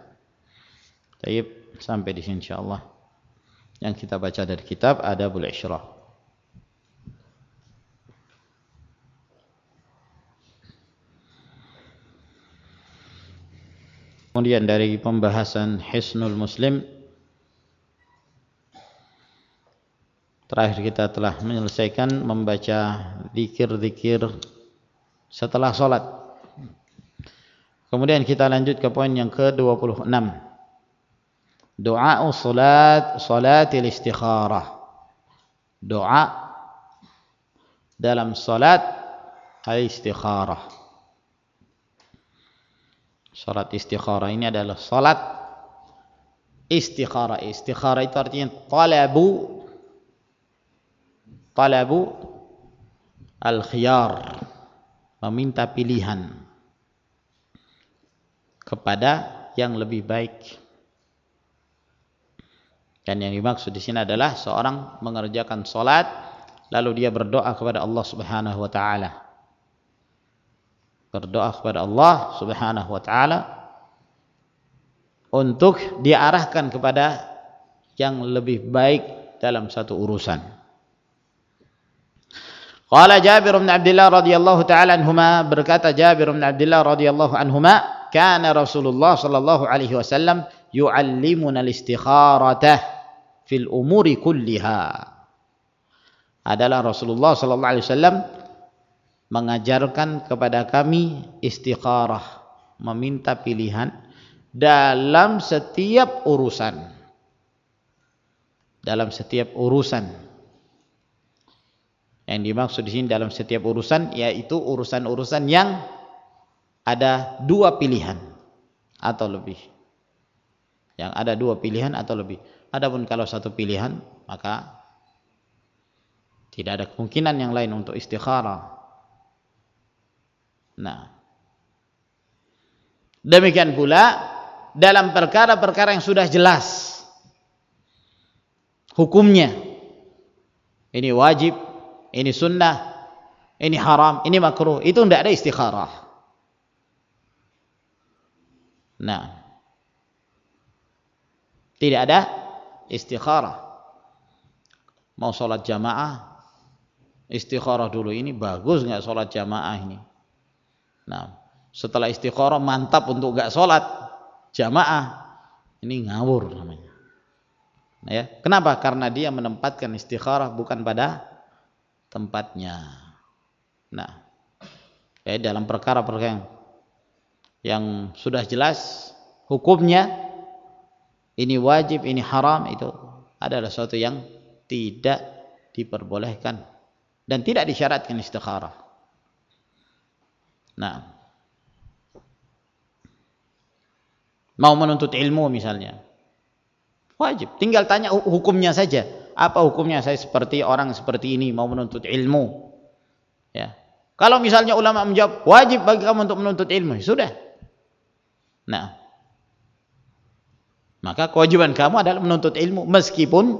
Baik, sampai di sini insyaallah yang kita baca dari kitab Adabul Isyrah. Kemudian dari pembahasan Hisnul Muslim, terakhir kita telah menyelesaikan membaca zikir-zikir setelah sholat. Kemudian kita lanjut ke poin yang ke dua puluh enam. Doa salat salatil istikharah. Doa dalam salat al-istikharah. Salat istikharah ini adalah salat istikharah. Istikharah itu artinya talabu talabu al-khiyar, meminta pilihan kepada yang lebih baik. Dan yang dimaksud di sini adalah seorang mengerjakan salat lalu dia berdoa kepada Allah Subhanahu wa taala. Berdoa kepada Allah Subhanahu wa taala untuk diarahkan kepada yang lebih baik dalam satu urusan. Qala Jabir bin Abdullah radhiyallahu taala anhuma, berkata Jabir bin Abdullah radhiyallahu anhuma, kana Rasulullah sallallahu alaihi wasallam yu'allimuna al-istikharata fil umuri kulliha. Adalah Rasulullah sallallahu alaihi wasallam mengajarkan kepada kami istikharah, meminta pilihan dalam setiap urusan. Dalam setiap urusan. Yang dimaksud di sini dalam setiap urusan yaitu urusan-urusan yang ada dua pilihan atau lebih. Yang ada dua pilihan atau lebih. Adapun kalau satu pilihan, maka tidak ada kemungkinan yang lain untuk istikharah. Nah, demikian pula dalam perkara-perkara yang sudah jelas hukumnya, ini wajib, ini sunnah, ini haram, ini makruh, itu tidak ada istikharah. Nah, tidak ada istikharah. Mau sholat jamaah, istikharah dulu, ini bagus nggak sholat jamaah ini. Nah, setelah istikharah mantap untuk enggak sholat jamaah, ini ngawur namanya. Nah, ya, kenapa? Karena dia menempatkan istikharah bukan pada tempatnya. Nah, ya, dalam perkara-perkara yang, yang sudah jelas hukumnya, ini wajib, ini haram, itu adalah sesuatu yang tidak diperbolehkan dan tidak disyaratkan istikharah. Nah, mau menuntut ilmu misalnya, wajib, tinggal tanya hukumnya saja. Apa hukumnya saya seperti orang seperti ini mau menuntut ilmu? Ya, kalau misalnya ulama menjawab wajib bagi kamu untuk menuntut ilmu, sudah. Nah, maka kewajiban kamu adalah menuntut ilmu meskipun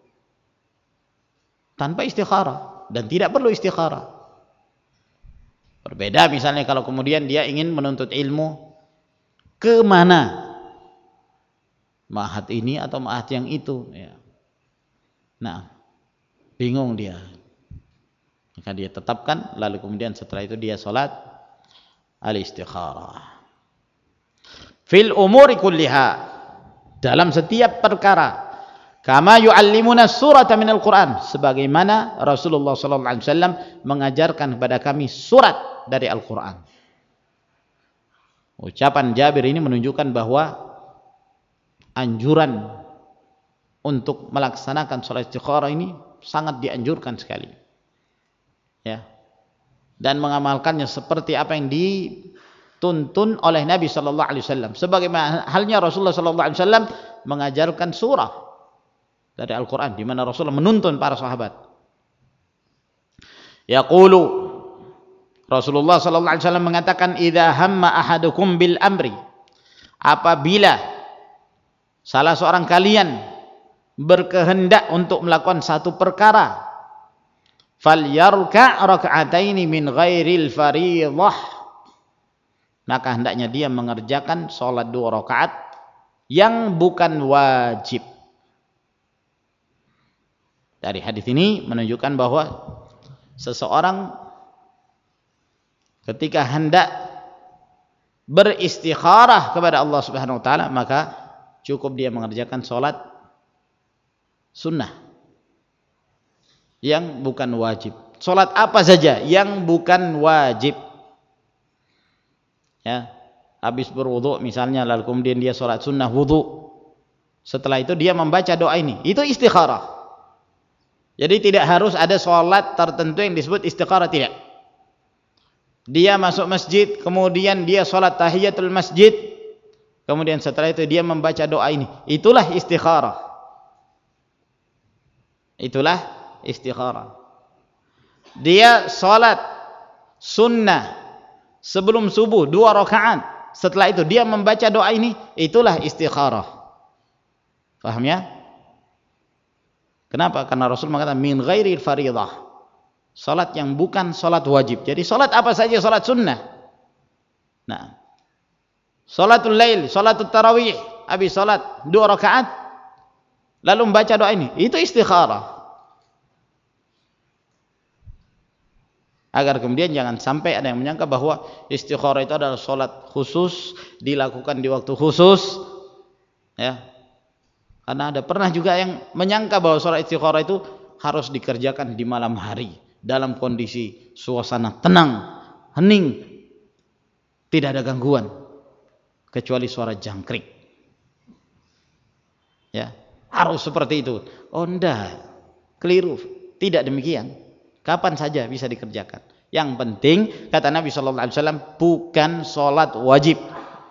tanpa istikharah dan tidak perlu istikharah. Berbeda misalnya kalau kemudian dia ingin menuntut ilmu ke mana? Ma'had ini atau ma'had yang itu, ya. Nah, bingung dia. Maka dia tetapkan, lalu kemudian setelah itu dia sholat al-istikharah. Fil umuri kulliha, dalam setiap perkara. Kama yu'allimuna surata minal Qur'an, sebagaimana Rasulullah sallallahu alaihi wasallam mengajarkan kepada kami surat dari Al-Qur'an. Ucapan Jabir ini menunjukkan bahwa anjuran untuk melaksanakan sholat istikharah ini sangat dianjurkan sekali. Ya. Dan mengamalkannya seperti apa yang dituntun oleh Nabi sallallahu alaihi wasallam. Sebagaimana halnya Rasulullah sallallahu alaihi wasallam mengajarkan surah dari Al-Qur'an di mana Rasulullah menuntun para sahabat. Yaqulu, Rasulullah sallallahu alaihi wasallam mengatakan, "Idza hamma ahadukum bil amri." Apabila salah seorang kalian berkehendak untuk melakukan satu perkara, falyarka' rak'ataini min ghairil fardhah, maka hendaknya dia mengerjakan salat dua rakaat yang bukan wajib. Dari hadis ini menunjukkan bahwa seseorang ketika hendak beristikharah kepada Allah Subhanahu wa taala, maka cukup dia mengerjakan salat sunnah yang bukan wajib. Salat apa saja yang bukan wajib. Ya, habis berwudu misalnya, lalu kemudian dia salat sunnah wudu. Setelah itu dia membaca doa ini. Itu istikharah. Jadi tidak harus ada salat tertentu yang disebut istikharah, tidak. Dia masuk masjid, kemudian dia salat tahiyatul masjid, kemudian setelah itu dia membaca doa ini. Itulah istikharah. Itulah istikharah. Dia salat sunnah sebelum subuh dua rakaat, setelah itu dia membaca doa ini, itulah istikharah. Paham ya? Kenapa? Karena Rasul mengatakan min ghairi faridah, salat yang bukan salat wajib. Jadi salat apa saja salat sunnah. Nah, salatul lail, salatul tarawih, habis salat dua rakaat lalu membaca doa ini, itu istikharah. Agar kemudian jangan sampai ada yang menyangka bahwa istikharah itu adalah salat khusus, dilakukan di waktu khusus, ya. Karena ada pernah juga yang menyangka bahwa salat istikharah itu harus dikerjakan di malam hari dalam kondisi suasana tenang, hening, tidak ada gangguan kecuali suara jangkrik. Ya, harus seperti itu. Oh enggak, keliru. Tidak demikian. Kapan saja bisa dikerjakan. Yang penting kata Nabi shallallahu alaihi wasallam bukan sholat wajib.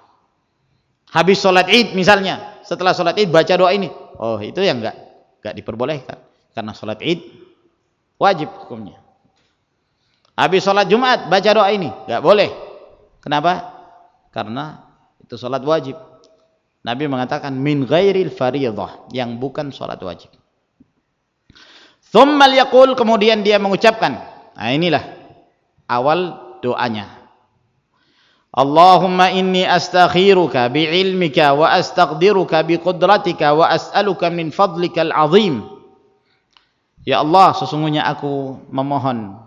Habis sholat id misalnya, setelah sholat id baca doa ini, oh itu yang enggak enggak diperbolehkan karena sholat id wajib hukumnya. Habis sholat Jumat baca doa ini, enggak boleh. Kenapa? Karena itu sholat wajib. Nabi mengatakan min ghairil fariidhah, yang bukan sholat wajib. Tsumma yaqul, kemudian dia mengucapkan. Nah inilah awal doanya. Allahumma inni astakhiruka bi'ilmika wa astaqdiruka biqudratika wa as'aluka min fadlikal azim. Ya Allah, sesungguhnya aku memohon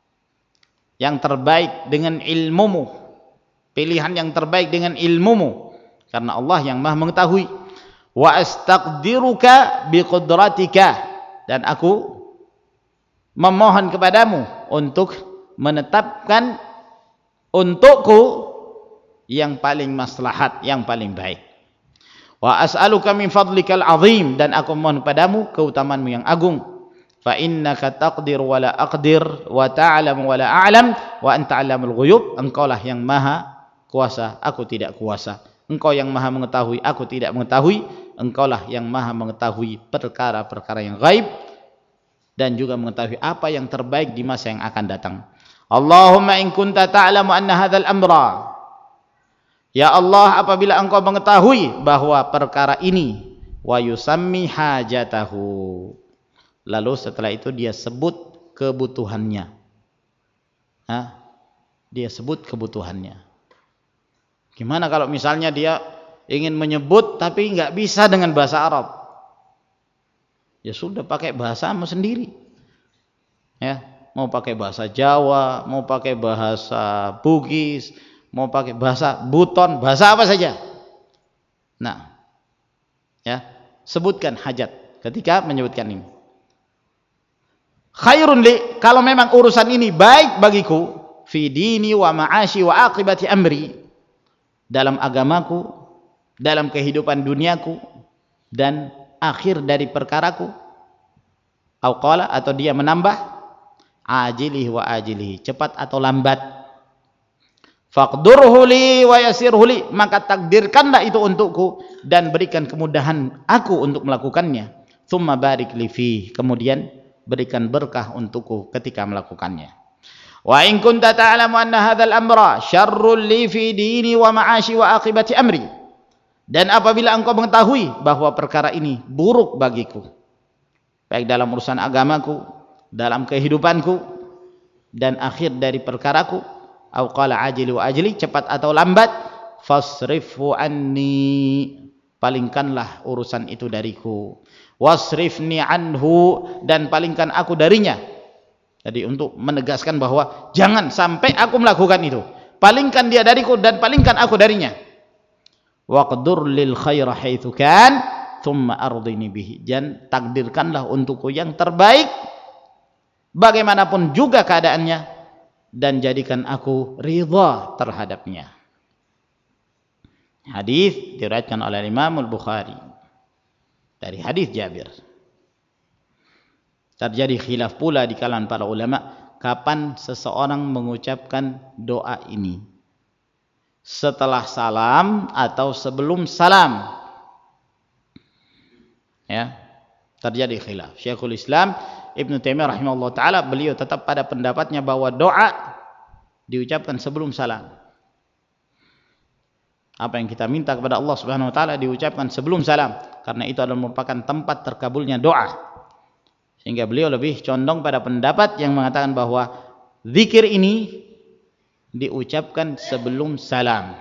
yang terbaik dengan ilmumu, pilihan yang terbaik dengan ilmumu, karena Allah yang maha mengetahui. Wa astaqdiruka biqudratika, dan aku memohon kepadamu untuk menetapkan untukku yang paling maslahat, yang paling baik. Wa as'aluka min fadlikal azim, dan aku mohon padamu keutamaanmu yang agung. Fa innaka taqdir wa la aqdir wa ta'lam wa la a'lam wa anta 'allamul ghuyub. Engkaulah yang maha kuasa, aku tidak kuasa. Engkau yang maha mengetahui, aku tidak mengetahui. Engkaulah yang maha mengetahui perkara-perkara yang gaib dan juga mengetahui apa yang terbaik di masa yang akan datang. Allahumma in kunta ta'lamu anna hadzal amra, ya Allah, apabila engkau mengetahui bahwa perkara ini, wa yusammi hajatahu, lalu setelah itu dia sebut kebutuhannya. Hah? Dia sebut kebutuhannya. Gimana kalau misalnya dia ingin menyebut tapi nggak bisa dengan bahasa Arab? Ya sudah, pakai bahasamu sendiri. Ya, mau pakai bahasa Jawa, mau pakai bahasa Bugis, mau pakai bahasa Buton, bahasa apa saja. Nah, ya, sebutkan hajat ketika menyebutkan ini. Khairun li, kalau memang urusan ini baik bagiku, fi dini wa ma'ashi wa aqibati amri, dalam agamaku, dalam kehidupan duniaku, dan akhir dari perkaraku. Au qala, atau dia menambah, ajilihi wa ajilihi, cepat atau lambat. Faqdurhu li wa yasirhu li, maka takdirkanlah itu untukku dan berikan kemudahan aku untuk melakukannya. Tsumma barik li fi, kemudian berikan berkah untukku ketika melakukannya. Wa in kunta ta'lamu anna hadzal amra syarrul li fi dini wa ma'ashi wa aqibati amri, dan apabila engkau mengetahui bahwa perkara ini buruk bagiku, baik dalam urusan agamaku, dalam kehidupanku, dan akhir dari perkaraku, au qala ajili wa ajli, cepat atau lambat, fasrifhu anni, palingkanlah urusan itu dariku, wasrifni anhu, dan palingkan aku darinya. Jadi untuk menegaskan bahwa jangan sampai aku melakukan itu, palingkan dia dariku dan palingkan aku darinya. Waqdur lil khaira haitsu kan thumma ardini bihi, dan takdirkanlah untukku yang terbaik bagaimanapun juga keadaannya, dan jadikan aku ridha terhadapnya. Hadis diriwayatkan oleh Imam Al-Bukhari dari hadis Jabir. Terjadi khilaf pula di kalangan para ulama kapan seseorang mengucapkan doa ini, setelah salam atau sebelum salam. Ya, terjadi khilaf. Syekhul Islam Ibnu Taimiyah rahimahullah taala, beliau tetap pada pendapatnya bahwa doa diucapkan sebelum salam. Apa yang kita minta kepada Allah Subhanahu wa taala diucapkan sebelum salam, karena itu adalah merupakan tempat terkabulnya doa. Sehingga beliau lebih condong pada pendapat yang mengatakan bahwa zikir ini diucapkan sebelum salam.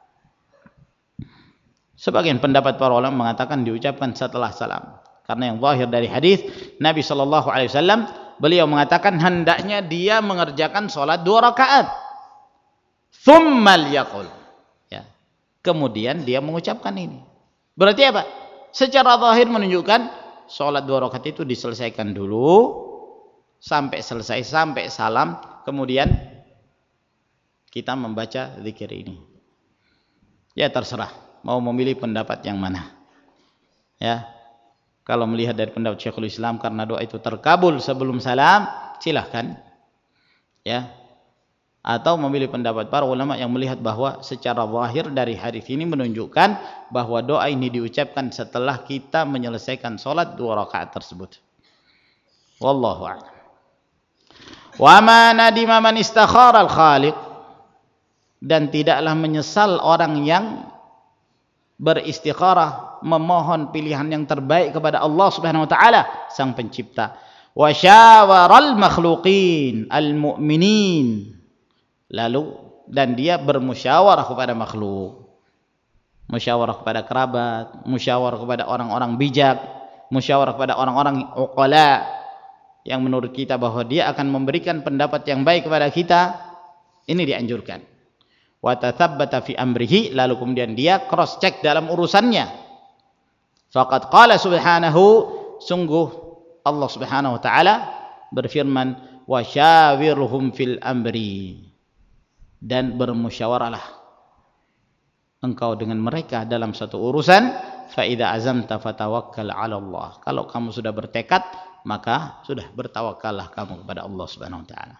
Sebagian pendapat para ulama mengatakan diucapkan setelah salam, karena yang zahir dari hadis Nabi sallallahu alaihi wasallam, beliau mengatakan hendaknya dia mengerjakan salat dua rakaat, tsummal yaqul, ya, kemudian dia mengucapkan ini. Berarti apa? Secara zahir menunjukkan sholat dua rakaat itu diselesaikan dulu sampai selesai, sampai salam, kemudian kita membaca zikir ini. Ya terserah mau memilih pendapat yang mana. Ya, kalau melihat dari pendapat Syekhul Islam karena doa itu terkabul sebelum salam, silahkan. Ya, atau memilih pendapat para ulama yang melihat bahwa secara zahir dari hadis ini menunjukkan bahwa doa ini diucapkan setelah kita menyelesaikan sholat dua rakaat tersebut. Wallahu a'lam. Wa ma nadima man istakhara al-khaliq, dan tidaklah menyesal orang yang beristikharah, memohon pilihan yang terbaik kepada Allah Subhanahu wa taala sang pencipta. Wa syawaral makhluqin al-mu'minin, lalu dan dia bermusyawarah kepada makhluk, musyawarah kepada kerabat, musyawarah kepada orang-orang bijak, musyawarah kepada orang-orang uqala yang menurut kita bahwa dia akan memberikan pendapat yang baik kepada kita. Ini dianjurkan. Wa tathabbata fi amrihi, lalu kemudian dia cross check dalam urusannya. Faqad qala subhanahu, sungguh Allah Subhanahu wa taala berfirman, wa syawirhum fil amri, dan bermusyawarahlah engkau dengan mereka dalam satu urusan. Fa idza azamta fatawakkal 'ala Allah, kalau kamu sudah bertekad maka sudah bertawakallah kamu kepada Allah Subhanahu wa taala.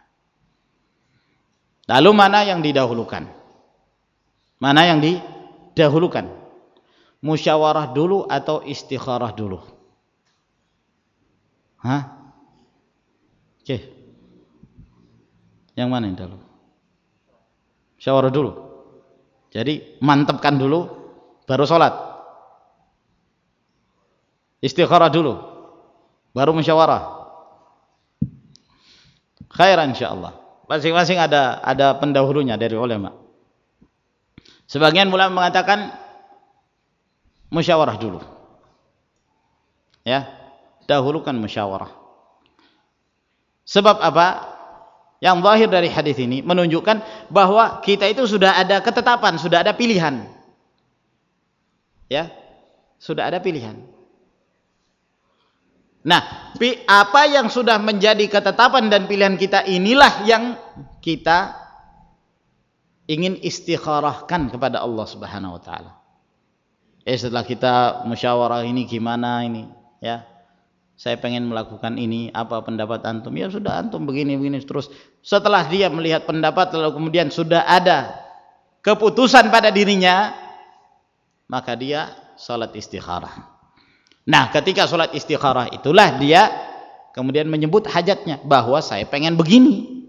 Lalu mana yang didahulukan? Mana yang didahulukan? Musyawarah dulu atau istikharah dulu? Hah? Oke. Yang mana yang dulu? Musyawarah dulu. Jadi mantapkan dulu baru sholat. Istikharah dulu baru musyawarah. Khairan insyaallah. Masing-masing ada ada pendahulunya dari ulama. Sebagian ulama mengatakan musyawarah dulu. Ya, dahulukan musyawarah. Sebab apa? Yang zahir dari hadis ini menunjukkan bahwa kita itu sudah ada ketetapan, sudah ada pilihan. Ya, sudah ada pilihan. Nah, apa yang sudah menjadi ketetapan dan pilihan kita inilah yang kita ingin istikharahkan kepada Allah Subhanahu wa taala. Eh setelah kita musyawarah ini gimana ini, ya. Saya pengen melakukan ini, apa pendapat antum? Ya sudah, antum begini-begini terus. Setelah dia melihat pendapat lalu kemudian sudah ada keputusan pada dirinya, maka dia salat istikharah. Nah, ketika salat istikharah itulah dia kemudian menyebut hajatnya, bahwa saya pengen begini.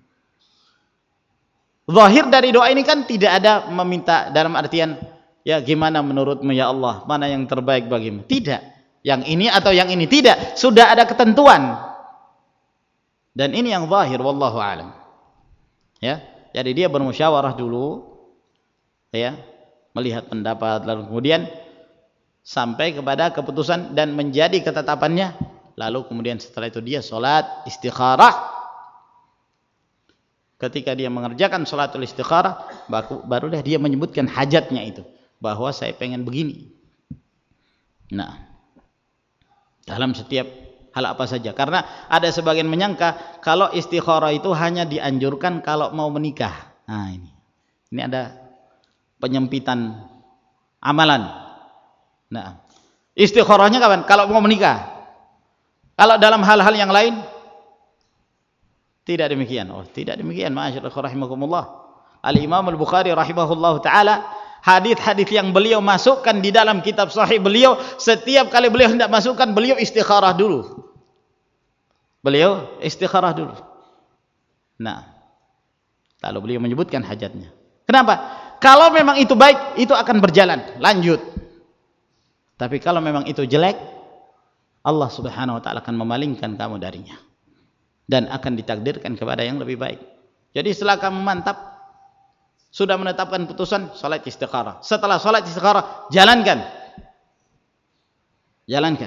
Zahir dari doa ini kan tidak ada meminta dalam artian ya gimana menurutmu ya Allah, mana yang terbaik bagimu. Tidak, yang ini atau yang ini, tidak. Sudah ada ketentuan. Dan ini yang zahir, wallahu a'lam. Ya, jadi dia bermusyawarah dulu, ya, melihat pendapat lalu kemudian sampai kepada keputusan dan menjadi ketetapannya, lalu kemudian setelah itu dia sholat istikharah. ketika dia mengerjakan salatul istikharah, baru barulah dia menyebutkan hajatnya itu, bahwa saya pengen begini. Nah, dalam setiap hal apa saja, karena ada sebagian menyangka kalau istikharah itu hanya dianjurkan kalau mau menikah. Nah, ini ini ada penyempitan amalan. Nah, istikharahnya kapan? Kalau mau menikah. Kalau dalam hal-hal yang lain tidak demikian. Oh, tidak demikian. Ma'asyiral rahimakumullah. Al-Imam Al-Bukhari rahimahullahu taala, hadis-hadis yang beliau masukkan di dalam kitab sahih beliau, setiap kali beliau hendak masukkan, beliau istikharah dulu. Beliau istikharah dulu. Nah, lalu beliau menyebutkan hajatnya. Kenapa? Kalau memang itu baik, itu akan berjalan, lanjut. Tapi kalau memang itu jelek, Allah Subhanahu wa taala akan memalingkan kamu darinya dan akan ditakdirkan kepada yang lebih baik. Jadi setelah kamu mantap, sudah menetapkan putusan, salat istikharah. Setelah salat istikharah, jalankan. Jalankan.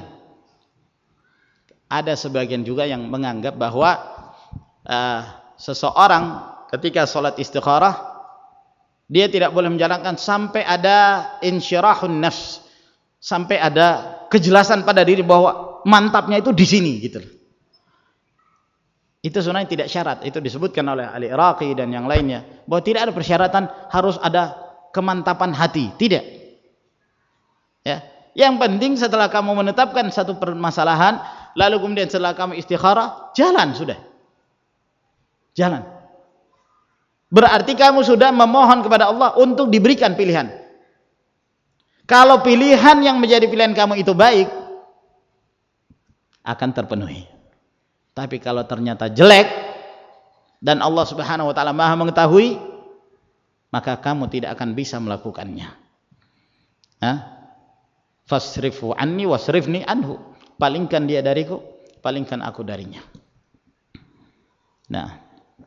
Ada sebagian juga yang menganggap bahwa uh, seseorang ketika salat istikharah, dia tidak boleh menjalankan sampai ada insyirahun nafs, sampai ada kejelasan pada diri bahwa mantapnya itu di sini gitu. Itu sebenarnya tidak syarat. Itu disebutkan oleh Al-Iraqi dan yang lainnya, bahwa tidak ada persyaratan harus ada kemantapan hati. Tidak. Ya. Yang penting setelah kamu menetapkan satu permasalahan, lalu kemudian setelah kamu istikharah, jalan sudah. Jalan. Berarti kamu sudah memohon kepada Allah untuk diberikan pilihan. Kalau pilihan yang menjadi pilihan kamu itu baik, akan terpenuhi. Tapi kalau ternyata jelek dan Allah Subhanahu wa taala Maha mengetahui, maka kamu tidak akan bisa melakukannya. Hah? Fasrifu anni wasrifni anhu. Palingkan dia dariku, palingkan aku darinya. Nah.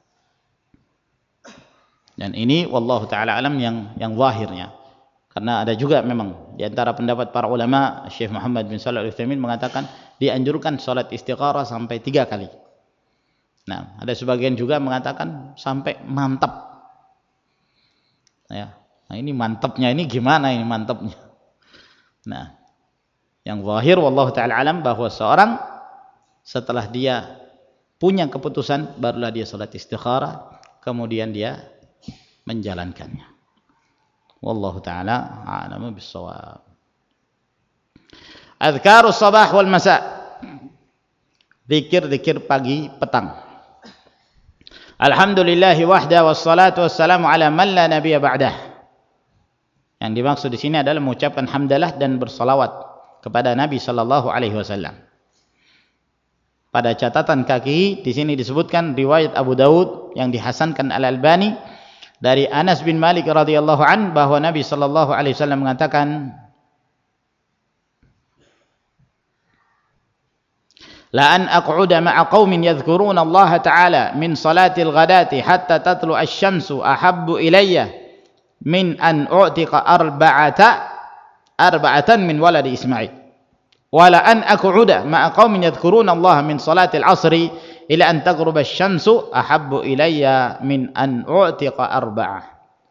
Dan ini wallahu taala alam yang yang zahirnya. Karena ada juga memang di antara pendapat para ulama, Syekh Muhammad bin Shalih Al-Utsaimin mengatakan dianjurkan salat istikharah sampai tiga kali. Nah, ada sebagian juga mengatakan sampai mantap. Ya, nah ini mantapnya ini gimana ini mantapnya? Nah, yang zahir wallahu taala alam bahwa seorang setelah dia punya keputusan, barulah dia salat istikharah, kemudian dia menjalankannya. Wallahu ta'ala a'lamu bis-shawab. Adhkarus sabah wal masa. Zikir-zikir pagi petang. Alhamdulillahi wahda wassalatu wassalamu ala man la nabiyya ba'dah. Yang dimaksud di sini adalah mengucapkan hamdalah dan bersalawat kepada Nabi sallallahu alaihi wasallam. Pada catatan kaki di sini disebutkan riwayat Abu Daud yang dihasankan Al-Albani dari Anas bin Malik radhiyallahu an, bahwa Nabi sallallahu alaihi wasallam mengatakan, la an aq'uda ma'a qaumin yadhkuruna Allah ta'ala min salatil ghadati hatta tatlu asy-syamsu ahabbu ilayya min an u'tiqa arba'ata arba'atan min waladi Ismail. Wa la an aq'uda ma'a qaumin yadhkuruna Allah min salatil 'ashri ila an taghruba asy-syamsu ahabbu ilayya min an u'tiqa arba'ah.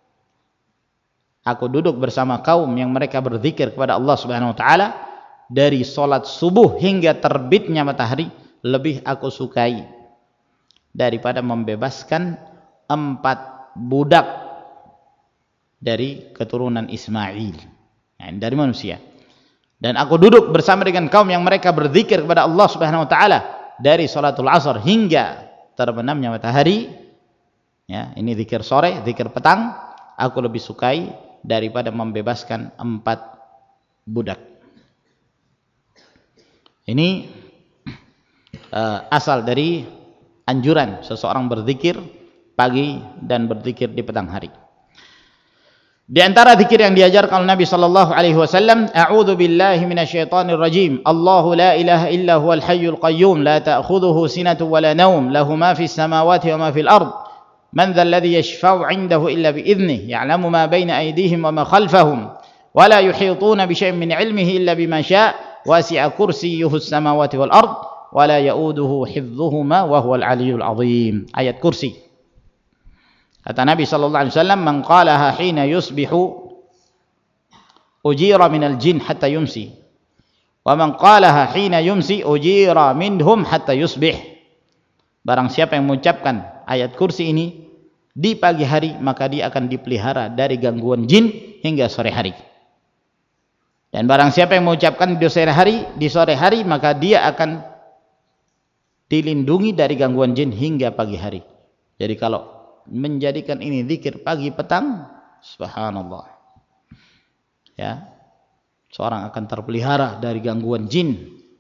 Aku duduk bersama kaum yang mereka berzikir kepada Allah Subhanahu wa taala dari salat subuh hingga terbitnya matahari, lebih aku sukai daripada membebaskan empat budak dari keturunan Ismail, yani dari manusia. Dan aku duduk bersama dengan kaum yang mereka berzikir kepada Allah Subhanahu wa taala dari salatul asar hingga terbenamnya matahari. Ya, ini zikir sore, zikir petang, aku lebih sukai daripada membebaskan empat budak. Ini uh, asal dari anjuran seseorang berzikir pagi dan berzikir di petang hari. Di antara zikir yang diajarkan oleh Nabi sallallahu alaihi wasallam, a'udzu billahi minasyaitonir rajim. Allahu la ilaha illa huwal hayyul qayyum la ta'khudhuhu sinatun wa la nawm, lahu ma fis samawati wa ma fil ard. Man dhal ladzi yashfa'u 'indahu illa bi idhnihi, ya'lamu ma baina aydihim wa ma khalfahum, wa la yuhituna bi syai'in min 'ilmihi illa bima syaa', wasi'a kursiyyuhu as-samawati wal ard, wa la ya'uduhu hifdhuhuma wa huwal 'aliyyul 'azim. Ayat kursi. Kata Nabi sallallahu alaihi wasallam, "Man qalaha hina yusbihu ujira minal jin hatta yumsi, wa man qalaha hina yumsi ujira minhum hatta yusbih." Barang siapa yang mengucapkan ayat kursi ini di pagi hari, maka dia akan dipelihara dari gangguan jin hingga sore hari. Dan barang siapa yang mengucapkan di sore hari, di sore hari maka dia akan dilindungi dari gangguan jin hingga pagi hari. Jadi kalau menjadikan ini zikir pagi petang, subhanallah, ya, seorang akan terpelihara dari gangguan jin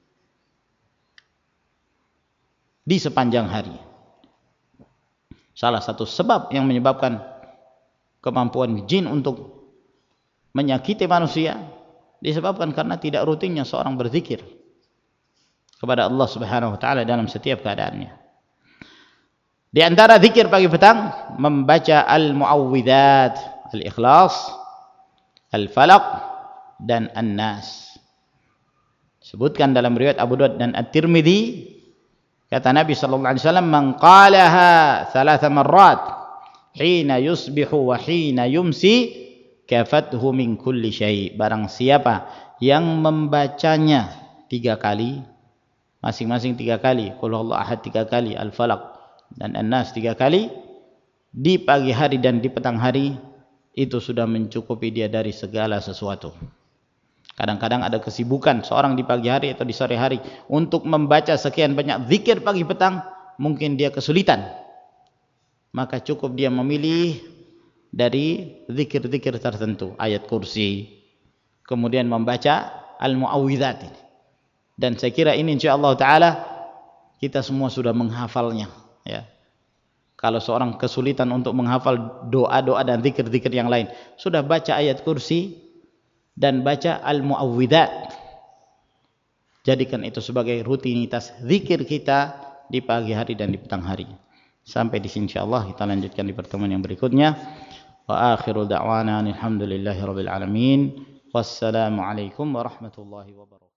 di sepanjang hari. Salah satu sebab yang menyebabkan kemampuan jin untuk menyakiti manusia disebabkan karena tidak rutinnya seorang berzikir kepada Allah Subhanahu wa taala dalam setiap keadaannya. Di antara zikir pagi petang membaca al-muawwidzat, al-ikhlas, al-falaq dan an-nas. Sebutkan dalam riwayat Abu Daud dan At-Tirmidzi, kata Nabi sallallahu alaihi wasallam, "Man qalaha thalatha marrat hina yusbihu wa hina yumsi kafathu min kulli syai." Barang siapa yang membacanya tiga kali, masing-masing tiga kali, qul huwallahu ahad tiga kali, al-falaq dan an-nas tiga kali, di pagi hari dan di petang hari, itu sudah mencukupi dia dari segala sesuatu. Kadang-kadang ada kesibukan seorang di pagi hari atau di sore hari untuk membaca sekian banyak zikir pagi petang, mungkin dia kesulitan, maka cukup dia memilih dari zikir-zikir tertentu, ayat kursi, kemudian membaca al-muawwidzat ini. Dan saya kira ini insyaallah taala kita semua sudah menghafalnya, ya. Kalau seorang kesulitan untuk menghafal doa-doa dan zikir-zikir yang lain, sudah baca ayat kursi dan baca al-muawwidzat. Jadikan itu sebagai rutinitas zikir kita di pagi hari dan di petang hari. Sampai di sini insyaallah, kita lanjutkan di pertemuan yang berikutnya. Wa akhiru da'wana alhamdulillahi rabbil alamin. Wassalamu alaikum warahmatullahi wabarakatuh.